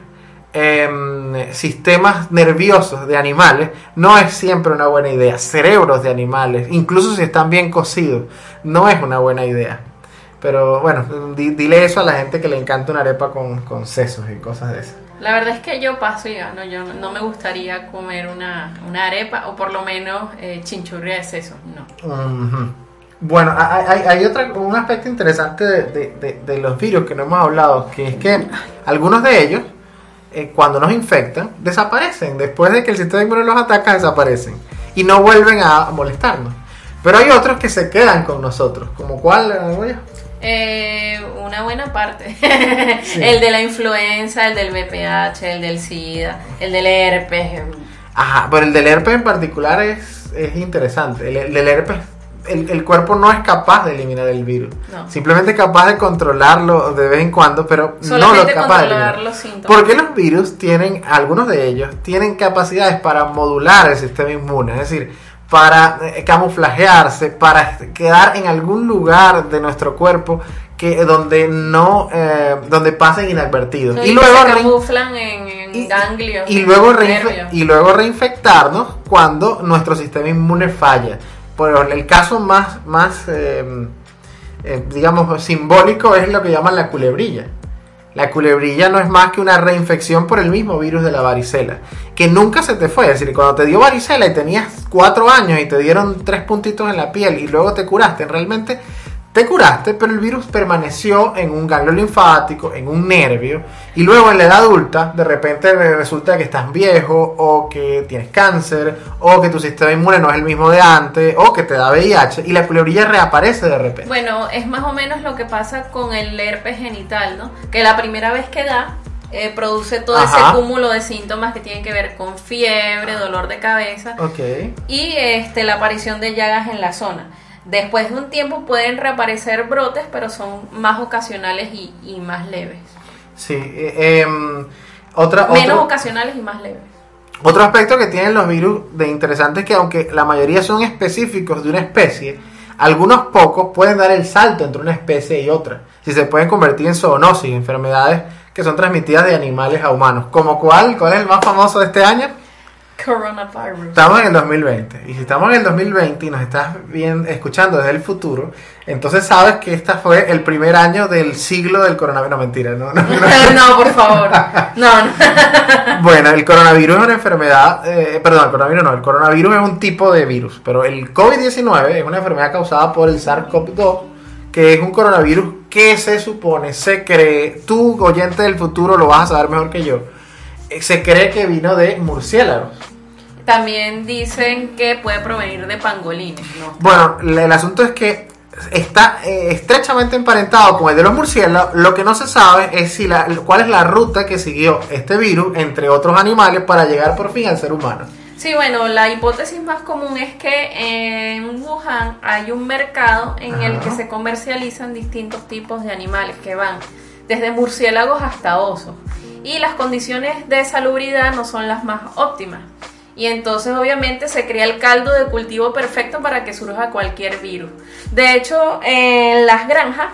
eh, sistemas nerviosos de animales no es siempre una buena idea. Cerebros de animales, incluso si están bien cocidos, no es una buena idea. Pero bueno, di, dile eso a la gente que le encanta una arepa con, con sesos y cosas de esas. La verdad es que yo paso y gano. Yo no, no me gustaría comer una, una arepa o por lo menos eh, chinchurria de sesos, no. Uh-huh. Bueno, hay, hay, hay otra, un aspecto interesante de, de, de, de los virus que no hemos hablado, que es que algunos de ellos, eh, cuando nos infectan, desaparecen. Después de que el sistema inmune los ataca, desaparecen y no vuelven a molestarnos. Pero hay otros que se quedan con nosotros. ¿Como cuál, Goya? Eh, una buena parte. Sí. El de la influenza, el del V P H, el del SIDA, el del herpes. Ajá, pero el del herpes en particular es, es interesante. El, el del herpes, el, el cuerpo no es capaz de eliminar el virus. No. Simplemente es capaz de controlarlo de vez en cuando, pero solamente no lo es capaz de eliminar. Los síntomas. Porque los virus tienen, algunos de ellos, tienen capacidades para modular el sistema inmune. Es decir, para eh, camuflajearse, para quedar en algún lugar de nuestro cuerpo que donde no eh, donde pasen inadvertidos. Sí, y luego se camuflan en, en y, ganglios. Y luego, reinfe- y luego reinfectarnos cuando nuestro sistema inmune falla. Por el caso más, más eh, eh, digamos, simbólico es lo que llaman la culebrilla. La culebrilla no es más que una reinfección por el mismo virus de la varicela, que nunca se te fue. Es decir, cuando te dio varicela y tenías cuatro años y te dieron tres puntitos en la piel y luego te curaste, realmente te curaste, pero el virus permaneció en un ganglio linfático, en un nervio, y luego en la edad adulta, de repente resulta que estás viejo, o que tienes cáncer, o que tu sistema inmune no es el mismo de antes, o que te da V I H, y la culebrilla reaparece de repente. Bueno, es más o menos lo que pasa con el herpes genital, ¿no? Que la primera vez que da, eh, produce todo Ajá. ese cúmulo de síntomas que tienen que ver con fiebre, dolor de cabeza, okay. y este, la aparición de llagas en la zona. Después de un tiempo pueden reaparecer brotes, pero son más ocasionales y, y más leves. Sí, eh, eh, otra, menos otro, ocasionales y más leves. Otro aspecto que tienen los virus de interesante es que aunque la mayoría son específicos de una especie, algunos pocos pueden dar el salto entre una especie y otra. Si se pueden convertir en zoonosis, enfermedades que son transmitidas de animales a humanos. ¿Como cuál? ¿Cuál es el más famoso de este año? Coronavirus. Estamos en el dos mil veinte, y si estamos en el dos mil veinte y nos estás bien escuchando desde el futuro, entonces sabes que este fue el primer año del siglo del coronavirus. No, mentira, no, no, no. No, por favor, no, no. Bueno, el coronavirus es una enfermedad, eh, perdón, el coronavirus no, el coronavirus es un tipo de virus, pero el COVID diecinueve es una enfermedad causada por el SARS-CoV dos, que es un coronavirus que se supone, se cree, tú oyente del futuro lo vas a saber mejor que yo, se cree que vino de murciélagos. También dicen que puede provenir de pangolines, ¿no? Bueno, el asunto es que está eh, estrechamente emparentado con el de los murciélagos. Lo que no se sabe es si la, cuál es la ruta que siguió este virus entre otros animales para llegar por fin al ser humano. Sí, bueno, la hipótesis más común es que en Wuhan hay un mercado en Ajá. el que se comercializan distintos tipos de animales que van desde murciélagos hasta osos. Y las condiciones de salubridad no son las más óptimas. Y entonces obviamente se crea el caldo de cultivo perfecto para que surja cualquier virus. De hecho, en las granjas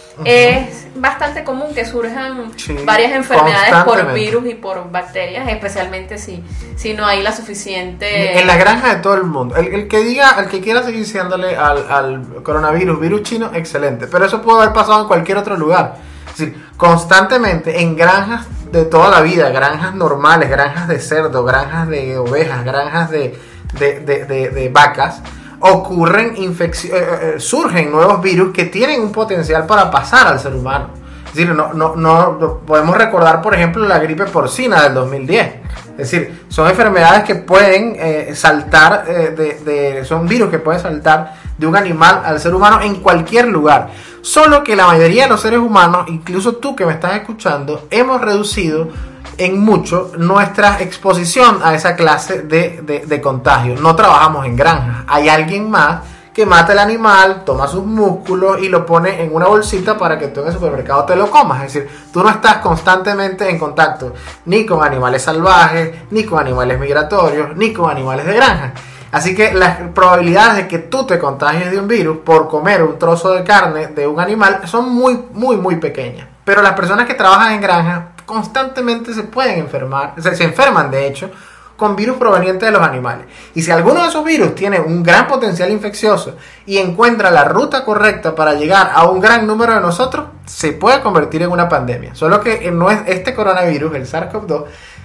Uh-huh. Es bastante común que surjan sí, varias enfermedades por virus y por bacterias, especialmente si, si no hay la suficiente... En la granja de todo el mundo. El, el que diga, el que quiera seguir diciéndole al, al coronavirus, virus chino, excelente. Pero eso puede haber pasado en cualquier otro lugar. Es decir, constantemente en granjas de toda la vida, granjas normales, granjas de cerdo, granjas de ovejas, granjas de, de, de, de, de vacas, ocurren infecciones, eh, eh, surgen nuevos virus que tienen un potencial para pasar al ser humano. Es decir, no, no, no podemos recordar, por ejemplo, la gripe porcina del dos mil diez. Es decir, son enfermedades que pueden eh, saltar, eh, de, de, son virus que pueden saltar de un animal al ser humano en cualquier lugar. Solo que la mayoría de los seres humanos, incluso tú que me estás escuchando, hemos reducido en mucho nuestra exposición a esa clase de, de, de contagio. No trabajamos en granjas. Hay alguien más que mata el animal, toma sus músculos y lo pone en una bolsita para que tú en el supermercado te lo comas. Es decir, tú no estás constantemente en contacto ni con animales salvajes, ni con animales migratorios, ni con animales de granja. Así que las probabilidades de que tú te contagies de un virus por comer un trozo de carne de un animal son muy, muy, muy pequeñas. Pero las personas que trabajan en granja constantemente se pueden enfermar, se, se enferman de hecho, con virus provenientes de los animales. Y si alguno de esos virus tiene un gran potencial infeccioso y encuentra la ruta correcta para llegar a un gran número de nosotros, se puede convertir en una pandemia. Solo que no es este coronavirus, el SARS-CoV dos,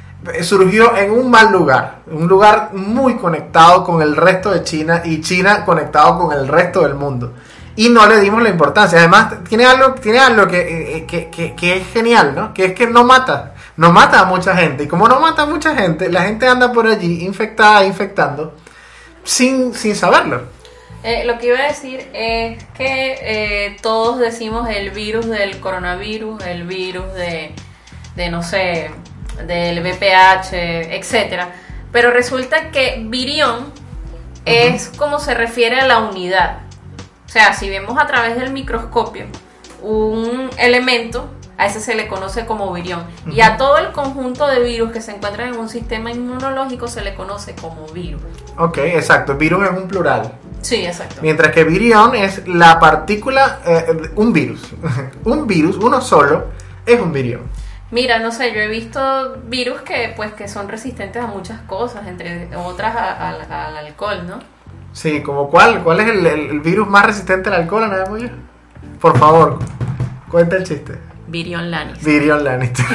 surgió en un mal lugar, un lugar muy conectado con el resto de China y China conectado con el resto del mundo. Y no le dimos la importancia. Además, tiene algo, tiene algo que, que, que, que es genial, ¿no? Que es que no mata. No mata a mucha gente. Y como no mata a mucha gente, la gente anda por allí infectada, infectando, sin, sin saberlo. Eh, lo que iba a decir es que eh, todos decimos el virus del coronavirus, el virus de, de no sé, del V P H, etcétera. Pero resulta que virión uh-huh. es como se refiere a la unidad. O sea, si vemos a través del microscopio un elemento, a ese se le conoce como virión. Uh-huh. Y a todo el conjunto de virus que se encuentran en un sistema inmunológico se le conoce como virus. Ok, exacto. Virus es un plural. Sí, exacto. Mientras que virión es la partícula, eh, un virus. Un virus, uno solo, es un virión. Mira, no sé, yo he visto virus que pues que son resistentes a muchas cosas, entre otras al alcohol, ¿no? Sí, ¿como cuál? ¿Cuál es el, el, el virus más resistente al alcohol, Ana Moya? Por favor, cuenta el chiste. Virion Lannister. Virion Lannister.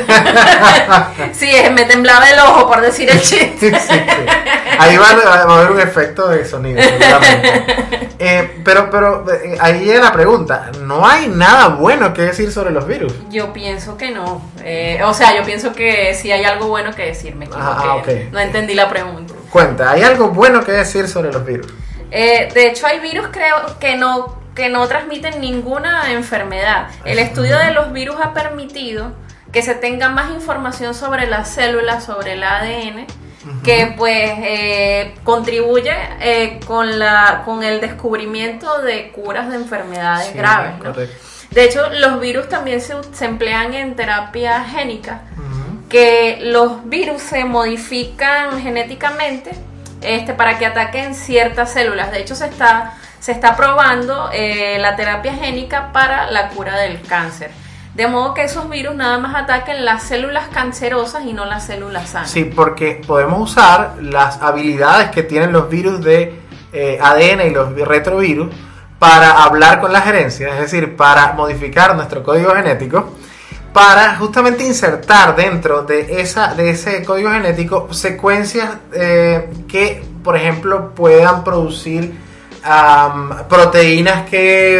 Sí, me temblaba el ojo por decir el chiste. Sí, sí, sí. Ahí va, va a haber un efecto de sonido, seguramente. Eh, pero pero eh, ahí es la pregunta. ¿No hay nada bueno que decir sobre los virus? Yo pienso que no. Eh, o sea, yo pienso que sí hay algo bueno que decir. Me equivoqué. Ah, okay. No entendí la pregunta. Cuenta, ¿hay algo bueno que decir sobre los virus? Eh, de hecho, hay virus creo que no... que no transmiten ninguna enfermedad. El estudio de los virus ha permitido que se tenga más información sobre las células, sobre el A D N, uh-huh. que pues eh, contribuye eh, con, la, con el descubrimiento de curas de enfermedades sí, graves, ¿no? De hecho, los virus también se, se emplean en terapia génica, uh-huh. que los virus se modifican genéticamente este, para que ataquen ciertas células. De hecho, se está... se está probando eh, la terapia génica para la cura del cáncer. De modo que esos virus nada más ataquen las células cancerosas y no las células sanas. Sí, porque podemos usar las habilidades que tienen los virus de eh, A D N y los retrovirus para hablar con la gerencia, es decir, para modificar nuestro código genético, para justamente insertar dentro de, esa, de ese código genético secuencias eh, que, por ejemplo, puedan producir Um, proteínas que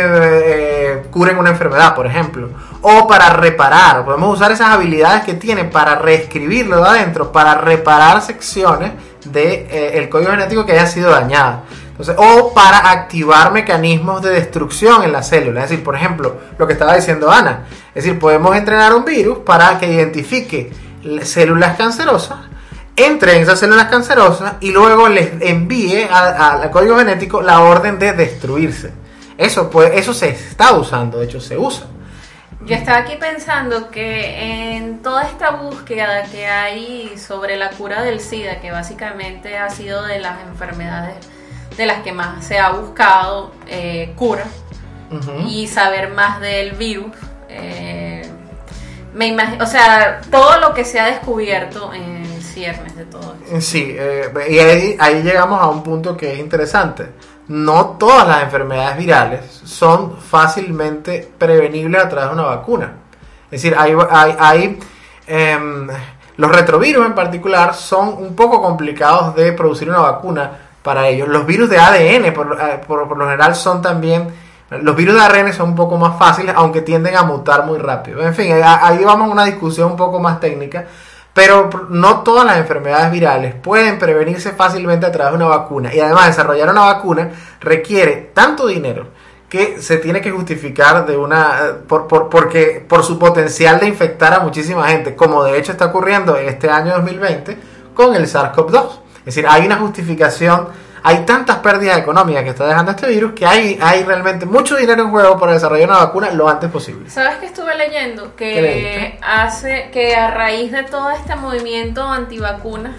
eh, curen una enfermedad, por ejemplo, o para reparar. Podemos usar esas habilidades que tiene para reescribirlo de adentro, para reparar secciones del de, eh, código genético que haya sido dañado. Entonces, o para activar mecanismos de destrucción en la célula. Es decir, por ejemplo, lo que estaba diciendo Ana, es decir, podemos entrenar un virus para que identifique células cancerosas, entre en esas células cancerosas y luego les envíe al código genético la orden de destruirse. Eso, pues, eso se está usando, de hecho se usa. Yo estaba aquí pensando que en toda esta búsqueda que hay sobre la cura del SIDA, que básicamente ha sido de las enfermedades de las que más se ha buscado eh, cura, Ujú. y saber más del virus. Eh, me imagino, o sea, todo lo que se ha descubierto en ciernes de todo esto. Sí, eh, y ahí, ahí llegamos a un punto que es interesante. No todas las enfermedades virales son fácilmente prevenibles a través de una vacuna. Es decir, hay, hay, hay em, los retrovirus en particular son un poco complicados de producir una vacuna para ellos. Los virus de A D N por, por, por lo general son también, los virus de A R N son un poco más fáciles, aunque tienden a mutar muy rápido. En fin, ahí vamos a una discusión un poco más técnica, pero no todas las enfermedades virales pueden prevenirse fácilmente a través de una vacuna. Y además desarrollar una vacuna requiere tanto dinero que se tiene que justificar de una por, por, porque, por su potencial de infectar a muchísima gente, como de hecho está ocurriendo en este año dos mil veinte con el SARS-CoV dos. Es decir, hay una justificación, hay tantas pérdidas económicas que está dejando este virus que hay, hay realmente mucho dinero en juego para desarrollar una vacuna lo antes posible. ¿Sabes qué estuve leyendo? ¿Qué Que leíste? hace que a raíz de todo este movimiento antivacunas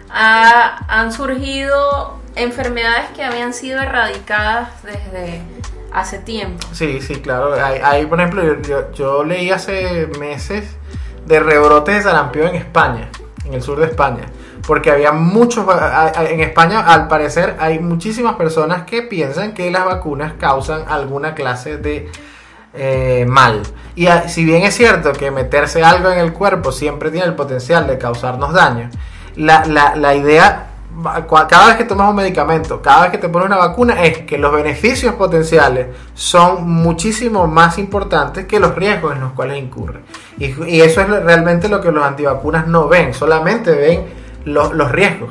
ha- han surgido enfermedades que habían sido erradicadas desde hace tiempo. Sí, sí, claro. Hay, hay, por ejemplo, yo, yo, yo leí hace meses de rebrotes de sarampión en España, en el sur de España, porque había muchos, en España al parecer hay muchísimas personas que piensan que las vacunas causan alguna clase de eh, mal. Y a, si bien es cierto que meterse algo en el cuerpo siempre tiene el potencial de causarnos daño, la, la, la idea, cada vez que tomas un medicamento, cada vez que te pones una vacuna, es que los beneficios potenciales son muchísimo más importantes que los riesgos en los cuales incurre. Y, y eso es realmente lo que los antivacunas no ven, solamente ven los, los riesgos.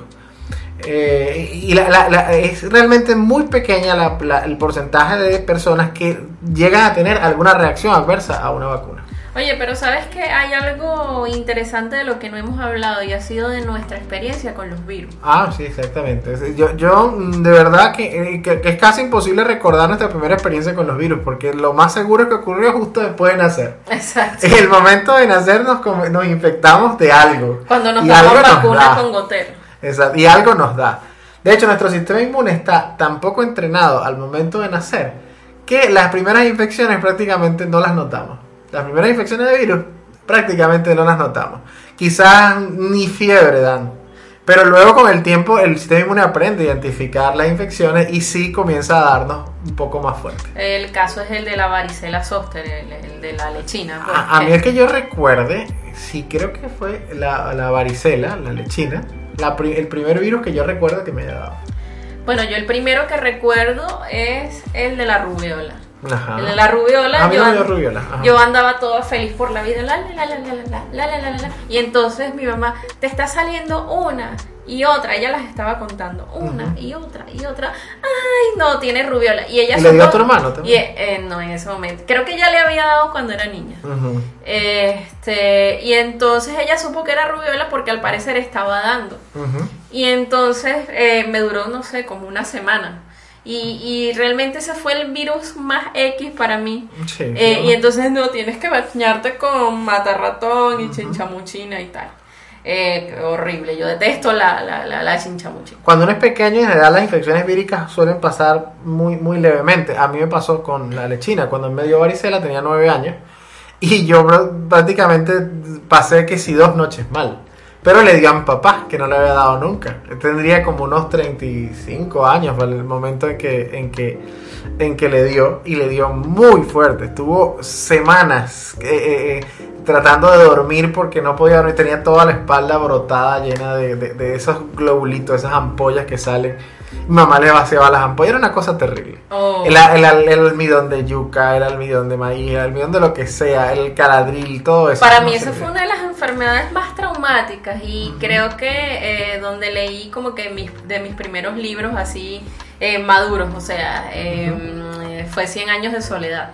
Eh, y la, la, la, es realmente muy pequeña la, la, el porcentaje de personas que llegan a tener alguna reacción adversa a una vacuna. Oye, pero ¿sabes que hay algo interesante de lo que no hemos hablado y ha sido de nuestra experiencia con los virus? Ah, sí, exactamente. Yo, yo de verdad que, que, que es casi imposible recordar nuestra primera experiencia con los virus, porque lo más seguro es que ocurrió justo después de nacer. Exacto. En el momento de nacer nos, nos infectamos de algo. Cuando nos y damos algo nos vacunas da. con gotero. Exacto, y algo nos da. De hecho, nuestro sistema inmune está tan poco entrenado al momento de nacer que las primeras infecciones prácticamente no las notamos. Las primeras infecciones de virus prácticamente no las notamos. Quizás ni fiebre dan. Pero luego con el tiempo el sistema inmune aprende a identificar las infecciones y sí comienza a darnos un poco más fuerte. El caso es el de la varicela zoster, el, el de la lechina. Pues. A, a mí el que yo recuerde, sí creo que fue la, la varicela, la lechina, la, el primer virus que yo recuerdo que me haya dado. Bueno, yo el primero que recuerdo es el de la rubiola. Ajá. El de la rubiola, A mí yo, no me dio and- rubiola. Ajá. yo andaba toda feliz por la vida, la, la, la, la, la, la, la, la, la, la, la. Y entonces mi mamá, te está saliendo una y otra, ella las estaba contando, una Ujú. y otra y otra. Ay, no, tiene rubiola. Y ella ¿Y le dio a supo- tu hermano y, también? eh, no, en ese momento. Creo que ya le había dado cuando era niña. Ujú. Este, y entonces ella supo que era rubiola porque al parecer estaba dando. Ujú. Y entonces eh, me duró, no sé, como una semana. Y, y realmente ese fue el virus más X para mí. Sí, Eh, sí. y entonces no, tienes que bañarte con matarratón y chinchamuchina y tal. Eh, qué horrible, yo detesto la, la, la, la chinchamuchina. Cuando uno es pequeño, en general las infecciones víricas suelen pasar muy, muy levemente. A mí me pasó con la lechina. Cuando me dio varicela tenía nueve años. Y yo pr- prácticamente pasé que si dos noches mal. Pero le dio a mi papá, que no le había dado nunca. Tendría como unos treinta y cinco años para el momento en que, en que, en que le dio. Y le dio muy fuerte. Estuvo semanas eh, eh, eh, tratando de dormir porque no podía dormir. Tenía toda la espalda brotada, llena de, de, de esos globulitos, esas ampollas que salen. Mi mamá le vaciaba las ampollas. Era una cosa terrible. Oh. El, el, el, el almidón de yuca, el almidón de maíz, el almidón de lo que sea, el caladril, todo eso. Para no mí sé esa qué. fue una de las enfermedades más traumáticas y creo que eh, donde leí como que mis, de mis primeros libros así eh, maduros, o sea, eh, fue Cien años de soledad.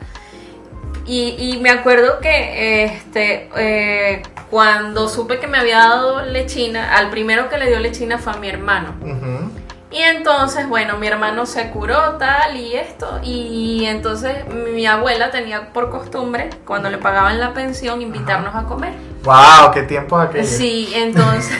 Y, y me acuerdo que este eh, cuando supe que me había dado lechina, al primero que le dio lechina fue a mi hermano. Ujú. Y entonces, bueno, mi hermano se curó tal y esto, y entonces mi abuela tenía por costumbre, cuando le pagaban la pensión, invitarnos a comer. ¡Wow! ¡Qué tiempo aquello! Sí, entonces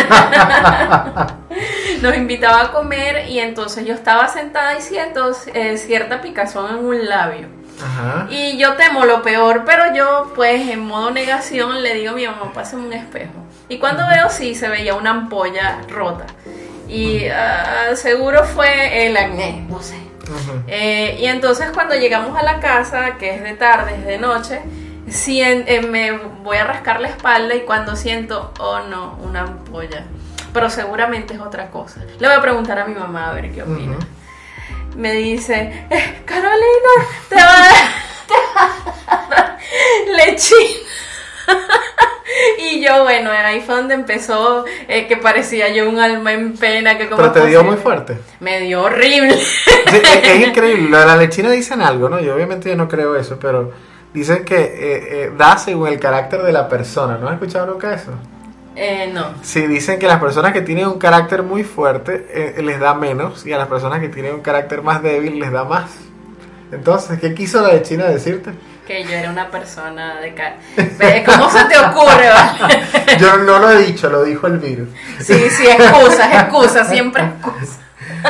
nos invitaba a comer y entonces yo estaba sentada y siento eh, cierta picazón en un labio. Ajá. Y yo temo lo peor, pero yo pues en modo negación le digo a mi mamá, pásame un espejo. Y cuando veo, sí, se veía una ampolla rota. Y uh, seguro fue el acné, no sé. Uh-huh. eh, y entonces cuando llegamos a la casa, que es de tarde, es de noche, sí, en, en, me voy a rascar la espalda y cuando siento, oh no, una ampolla. Pero seguramente es otra cosa. Le voy a preguntar a mi mamá a ver qué opina. Uh-huh. Me dice, eh, Carolina, te va a dar, te va a dar lechina. Y yo, bueno, ahí fue donde empezó, eh, que parecía yo un alma en pena. Que como ¿Pero te dio muy fuerte? Me dio horrible. Sí, es, es increíble, lo de la lechina dicen algo, ¿no? Yo obviamente yo no creo eso, pero dicen que eh, eh, da según el carácter de la persona. ¿No has escuchado nunca eso? Eh, no. Sí, dicen que las personas que tienen un carácter muy fuerte eh, les da menos, y a las personas que tienen un carácter más débil les da más. Entonces, ¿qué quiso la lechina decirte? Que yo era una persona de cara. ¿Cómo se te ocurre? ¿Vale? Yo no lo he dicho, lo dijo el virus. Sí, sí, excusas, excusas, siempre excusas.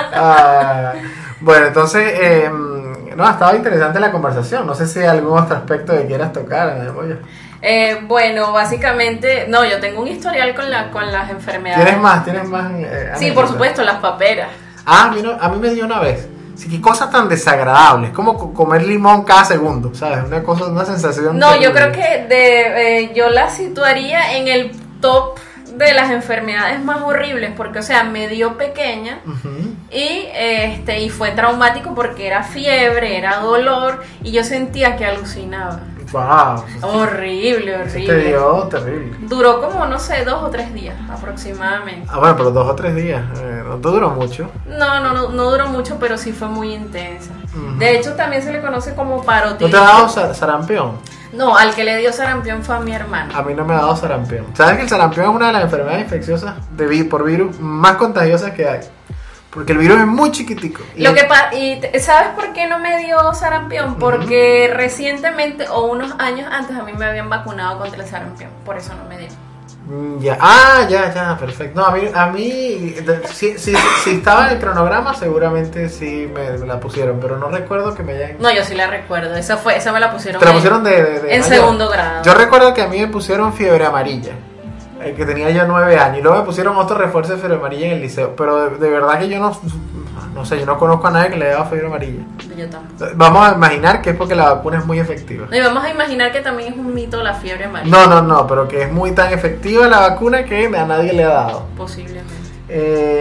Ah, bueno, entonces, eh, no, estaba interesante la conversación. No sé si hay algún otro aspecto que quieras tocar, Moya. Eh, bueno, básicamente, no, yo tengo un historial con, la, con las enfermedades. ¿Tienes más? ¿Tienes más? Eh, sí, por supuesto, las paperas. Ah, a mí, no, a mí me dio una vez. Sí, qué cosas tan desagradables, como comer limón cada segundo, ¿sabes? Una cosa, una sensación. No, terrible. Yo creo que de, eh, yo la situaría en el top de las enfermedades más horribles, porque, o sea, me dio pequeña uh-huh. y este y fue traumático porque era fiebre, era dolor y yo sentía que alucinaba. Wow. Horrible, horrible. Te dio terrible. Duró como, no sé, dos o tres días aproximadamente. Ah, bueno, pero dos o tres días. Eh, no te duró mucho. No, no, no, no duró mucho, pero sí fue muy intensa. Uh-huh. De hecho, también se le conoce como parotitis. ¿No te ha dado sar- sarampión? No, al que le dio sarampión fue a mi hermano. A mí no me ha dado sarampión. ¿Sabes que el sarampión es una de las enfermedades infecciosas de vi- por virus más contagiosas que hay? Porque el virus es muy chiquitico. Lo que pa- y ¿sabes por qué no me dio sarampión? Porque uh-huh. recientemente o unos años antes a mí me habían vacunado contra el sarampión. Por eso no me dio. Ya, ah, ya, ya, perfecto. No, a mí, a mí si, si, si estaba en el cronograma seguramente sí me, me la pusieron, pero no recuerdo que me hayan... No, yo sí la recuerdo, esa fue, esa me la pusieron. ¿Te la pusieron de, de, de en mayor? Segundo grado. Yo recuerdo que a mí me pusieron fiebre amarilla, eh, que tenía yo nueve años, y luego me pusieron otro refuerzo de fiebre amarilla en el liceo, pero de, de verdad que yo no, no sé, yo no conozco a nadie que le haya dado fiebre amarilla. Yo tampoco. Vamos a imaginar que es porque la vacuna es muy efectiva. No, y vamos a imaginar que también es un mito la fiebre amarilla. No, no, no, pero que es muy tan efectiva la vacuna que a nadie le ha dado. Posiblemente. Eh,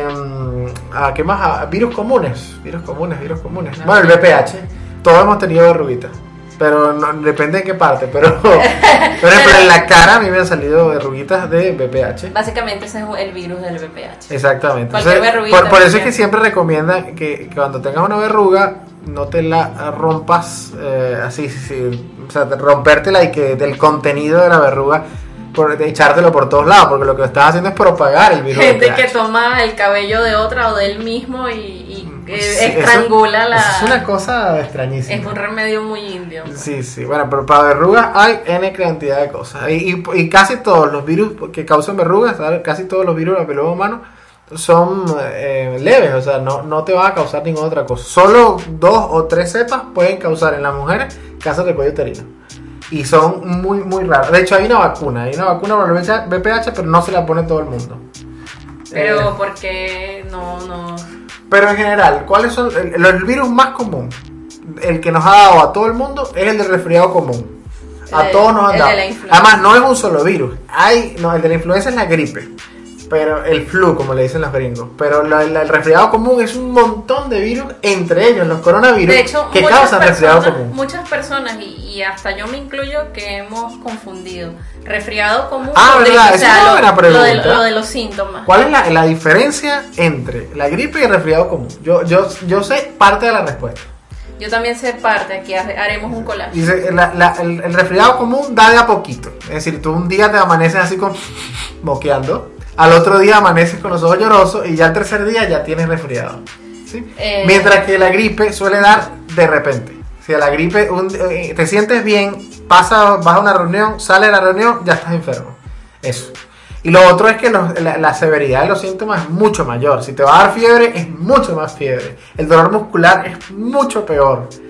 ¿a ¿Qué más? ¿A virus comunes? Virus comunes, virus comunes. No, bueno, el V P H. Todos hemos tenido verruguitas. Pero no, depende de qué parte. Pero, por ejemplo, en la cara a mí me han salido verruguitas de V P H. Básicamente ese es el virus del V P H. Exactamente. Cualquier Entonces, verruguita. Por, por eso es que siempre recomiendan que, que cuando tengas una verruga no te la rompas eh, así, sí, o sea, rompértela y que del contenido de la verruga por, de echártelo por todos lados, porque lo que estás haciendo es propagar el virus. Gente que toma el cabello de otra o de él mismo y, y eh, sí, estrangula eso, la... Eso es una cosa extrañísima. Es un remedio muy indio. Sí, sí, bueno, pero para verrugas hay N cantidad de cosas. Y, y, y casi todos los virus que causan verrugas, ¿sabes? Casi todos los virus del papiloma humano son eh, leves, o sea, no, no te va a causar ninguna otra cosa. Solo dos o tres cepas pueden causar en las mujeres cáncer de cuello uterino. Y son muy, muy raras. De hecho, hay una vacuna, hay una vacuna para el V P H, pero no se la pone todo el mundo. Pero, eh, porque no, no... Pero en general, ¿cuáles son el, el virus más común? El que nos ha dado a todo el mundo es el del resfriado común. A el, todos nos han dado. Además, no es un solo virus. Hay, no, el de la influenza es la gripe. Pero el flu, como le dicen los gringos. Pero la, la, el resfriado común es un montón de virus, entre ellos los coronavirus, de hecho, que causan personas, resfriado común. Muchas personas, y, y hasta yo me incluyo, que hemos confundido resfriado común ah, con verdad, gripe. O sea, es una lo, buena pregunta. Lo de, lo de los síntomas. ¿Cuál es la, la diferencia entre la gripe y el resfriado común? Yo, yo, yo sé parte de la respuesta. Yo también sé parte, aquí haremos un collage. Dice, la, la, el, el resfriado común da de a poquito. Es decir, tú un día te amaneces así con moqueando. Al otro día amaneces con los ojos llorosos y ya el tercer día ya tienes resfriado, ¿sí? Eh... Mientras que la gripe suele dar de repente. Si a la gripe un, eh, te sientes bien, pasa, vas a una reunión, sales de la reunión, ya estás enfermo. Eso. Y lo otro es que los, la, la severidad de los síntomas es mucho mayor. Si te va a dar fiebre, es mucho más fiebre. El dolor muscular es mucho peor.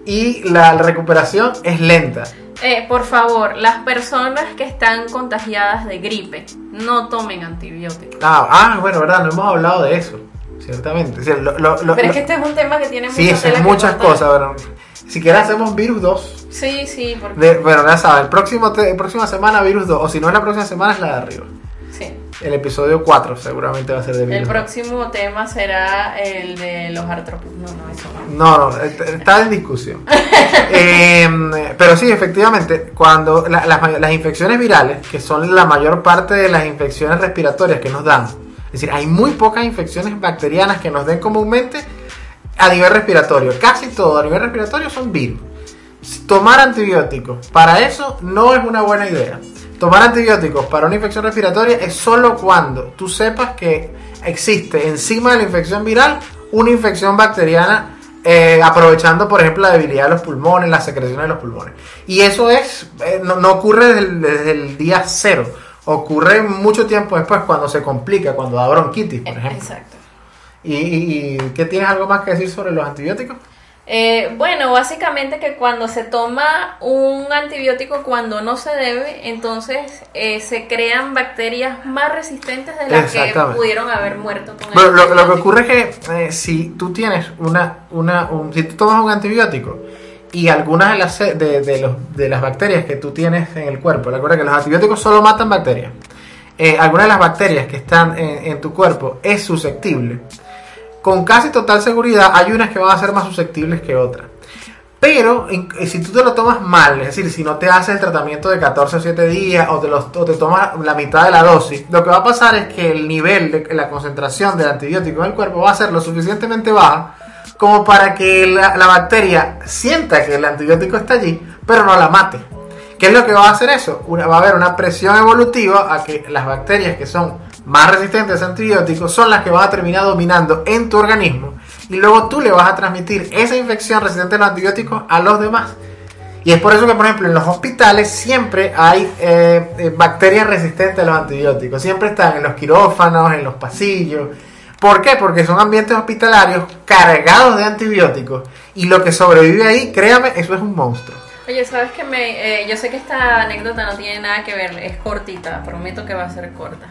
y la recuperación es lenta. Eh, por favor, las personas que están contagiadas de gripe, no tomen antibióticos. Ah, ah bueno, verdad, no hemos hablado de eso, ciertamente. O sea, lo, lo, lo, Pero es lo, que este es un tema que tiene sí, mucha tela que muchas cortar. cosas. Bueno, si quieres hacemos virus dos. Sí, sí, porque... De, bueno, ya sabes, el próximo te, próxima semana virus dos, o si no es la próxima semana es la de arriba. Sí. El episodio cuatro seguramente va a ser de virus. El próximo tema será el de los artrópodos. No, no, eso no. No, no, está en discusión. eh, pero sí, efectivamente, cuando la, las, las infecciones virales, que son la mayor parte de las infecciones respiratorias que nos dan, es decir, hay muy pocas infecciones bacterianas que nos den comúnmente a nivel respiratorio. Casi todo a nivel respiratorio son virus. Tomar antibióticos para eso no es una buena idea. Tomar antibióticos para una infección respiratoria es solo cuando tú sepas que existe encima de la infección viral una infección bacteriana, eh, aprovechando por ejemplo la debilidad de los pulmones, las secreciones de los pulmones. Y eso es eh, no, no ocurre desde el, desde el día cero, ocurre mucho tiempo después cuando se complica, cuando da bronquitis, por ejemplo. Exacto. ¿Y, y, y qué tienes algo más que decir sobre los antibióticos? Eh, bueno, básicamente que cuando se toma un antibiótico cuando no se debe, entonces eh, se crean bacterias más resistentes de las que pudieron haber muerto con bueno, el lo, lo que ocurre es que eh, si tú tienes una, una un, si tú tomas un antibiótico y algunas de las de, de, los, de las bacterias que tú tienes en el cuerpo, recuerda que los antibióticos solo matan bacterias, eh, algunas de las bacterias que están en, en tu cuerpo es susceptible. Con casi total seguridad hay unas que van a ser más susceptibles que otras. Pero en, si tú te lo tomas mal, es decir, si no te haces el tratamiento de catorce o siete días o te, los, o te tomas la mitad de la dosis, lo que va a pasar es que el nivel de la concentración del antibiótico en el cuerpo va a ser lo suficientemente baja como para que la, la bacteria sienta que el antibiótico está allí, pero no la mate. ¿Qué es lo que va a hacer eso? Una, va a haber una presión evolutiva a que las bacterias que son más resistentes a antibióticos son las que van a terminar dominando en tu organismo y luego tú le vas a transmitir esa infección resistente a los antibióticos a los demás. Y es por eso que, por ejemplo, en los hospitales siempre hay eh, eh, bacterias resistentes a los antibióticos. Siempre están en los quirófanos, en los pasillos. ¿Por qué? Porque son ambientes hospitalarios cargados de antibióticos y lo que sobrevive ahí, créame, eso es un monstruo. Oye, ¿sabes qué? Me, eh, yo sé que esta anécdota no tiene nada que ver, es cortita, prometo que va a ser corta.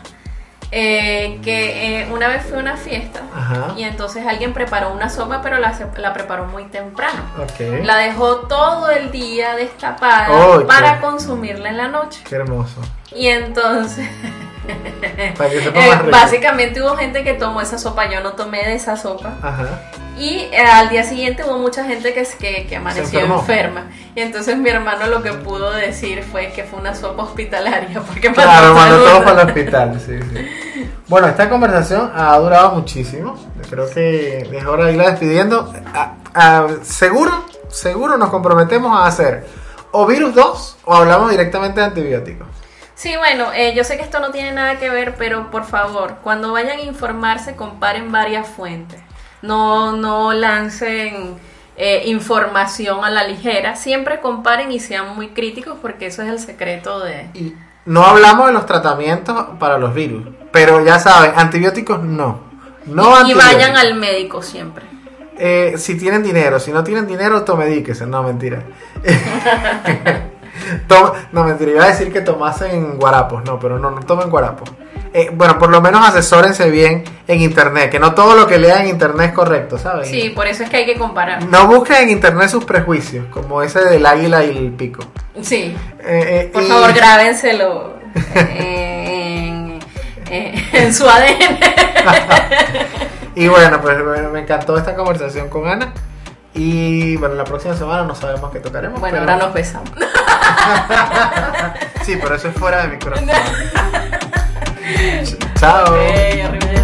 Eh, que eh, una vez fue a una fiesta. Ajá. Y entonces alguien preparó una sopa, pero la, la preparó muy temprano. Okay. La dejó todo el día destapada oh, para qué, consumirla en la noche. Qué hermoso. Y entonces para que sepa más rico. Básicamente hubo gente que tomó esa sopa, yo no tomé de esa sopa. Ajá. Y eh, al día siguiente hubo mucha gente que, que, que amaneció enferma. Y entonces mi hermano lo que pudo decir fue que fue una sopa hospitalaria. Porque claro, mandó todo para el hospital. Sí, sí. Bueno, esta conversación ha durado muchísimo. Creo que es hora de irla despidiendo. A, a, seguro, seguro nos comprometemos a hacer o virus dos o hablamos directamente de antibióticos. Sí, bueno, eh, yo sé que esto no tiene nada que ver, pero por favor, cuando vayan a informarse, comparen varias fuentes. No, no lancen eh, información a la ligera. Siempre comparen y sean muy críticos porque eso es el secreto de... Y no hablamos de los tratamientos para los virus, pero ya saben, antibióticos no. No y, antibióticos. Y vayan al médico siempre. Eh, si tienen dinero, si no tienen dinero, automedíquense. No, mentira. Toma, no, mentira, iba a decir que tomasen guarapos. No, pero no, no tomen guarapos. Eh, bueno, por lo menos asesórense bien en internet, que no todo lo que lean en internet es correcto, ¿sabes? Sí, por eso es que hay que comparar. No busquen en internet sus prejuicios, como ese del águila y el pico. Sí. Eh, eh, por y... favor, grábenselo en, en, en su A D N. Y bueno, pues me encantó esta conversación con Ana. Y bueno, la próxima semana no sabemos qué tocaremos. Bueno, pero... ahora nos besamos. Sí, pero eso es fuera de mi corazón. Chao. Okay,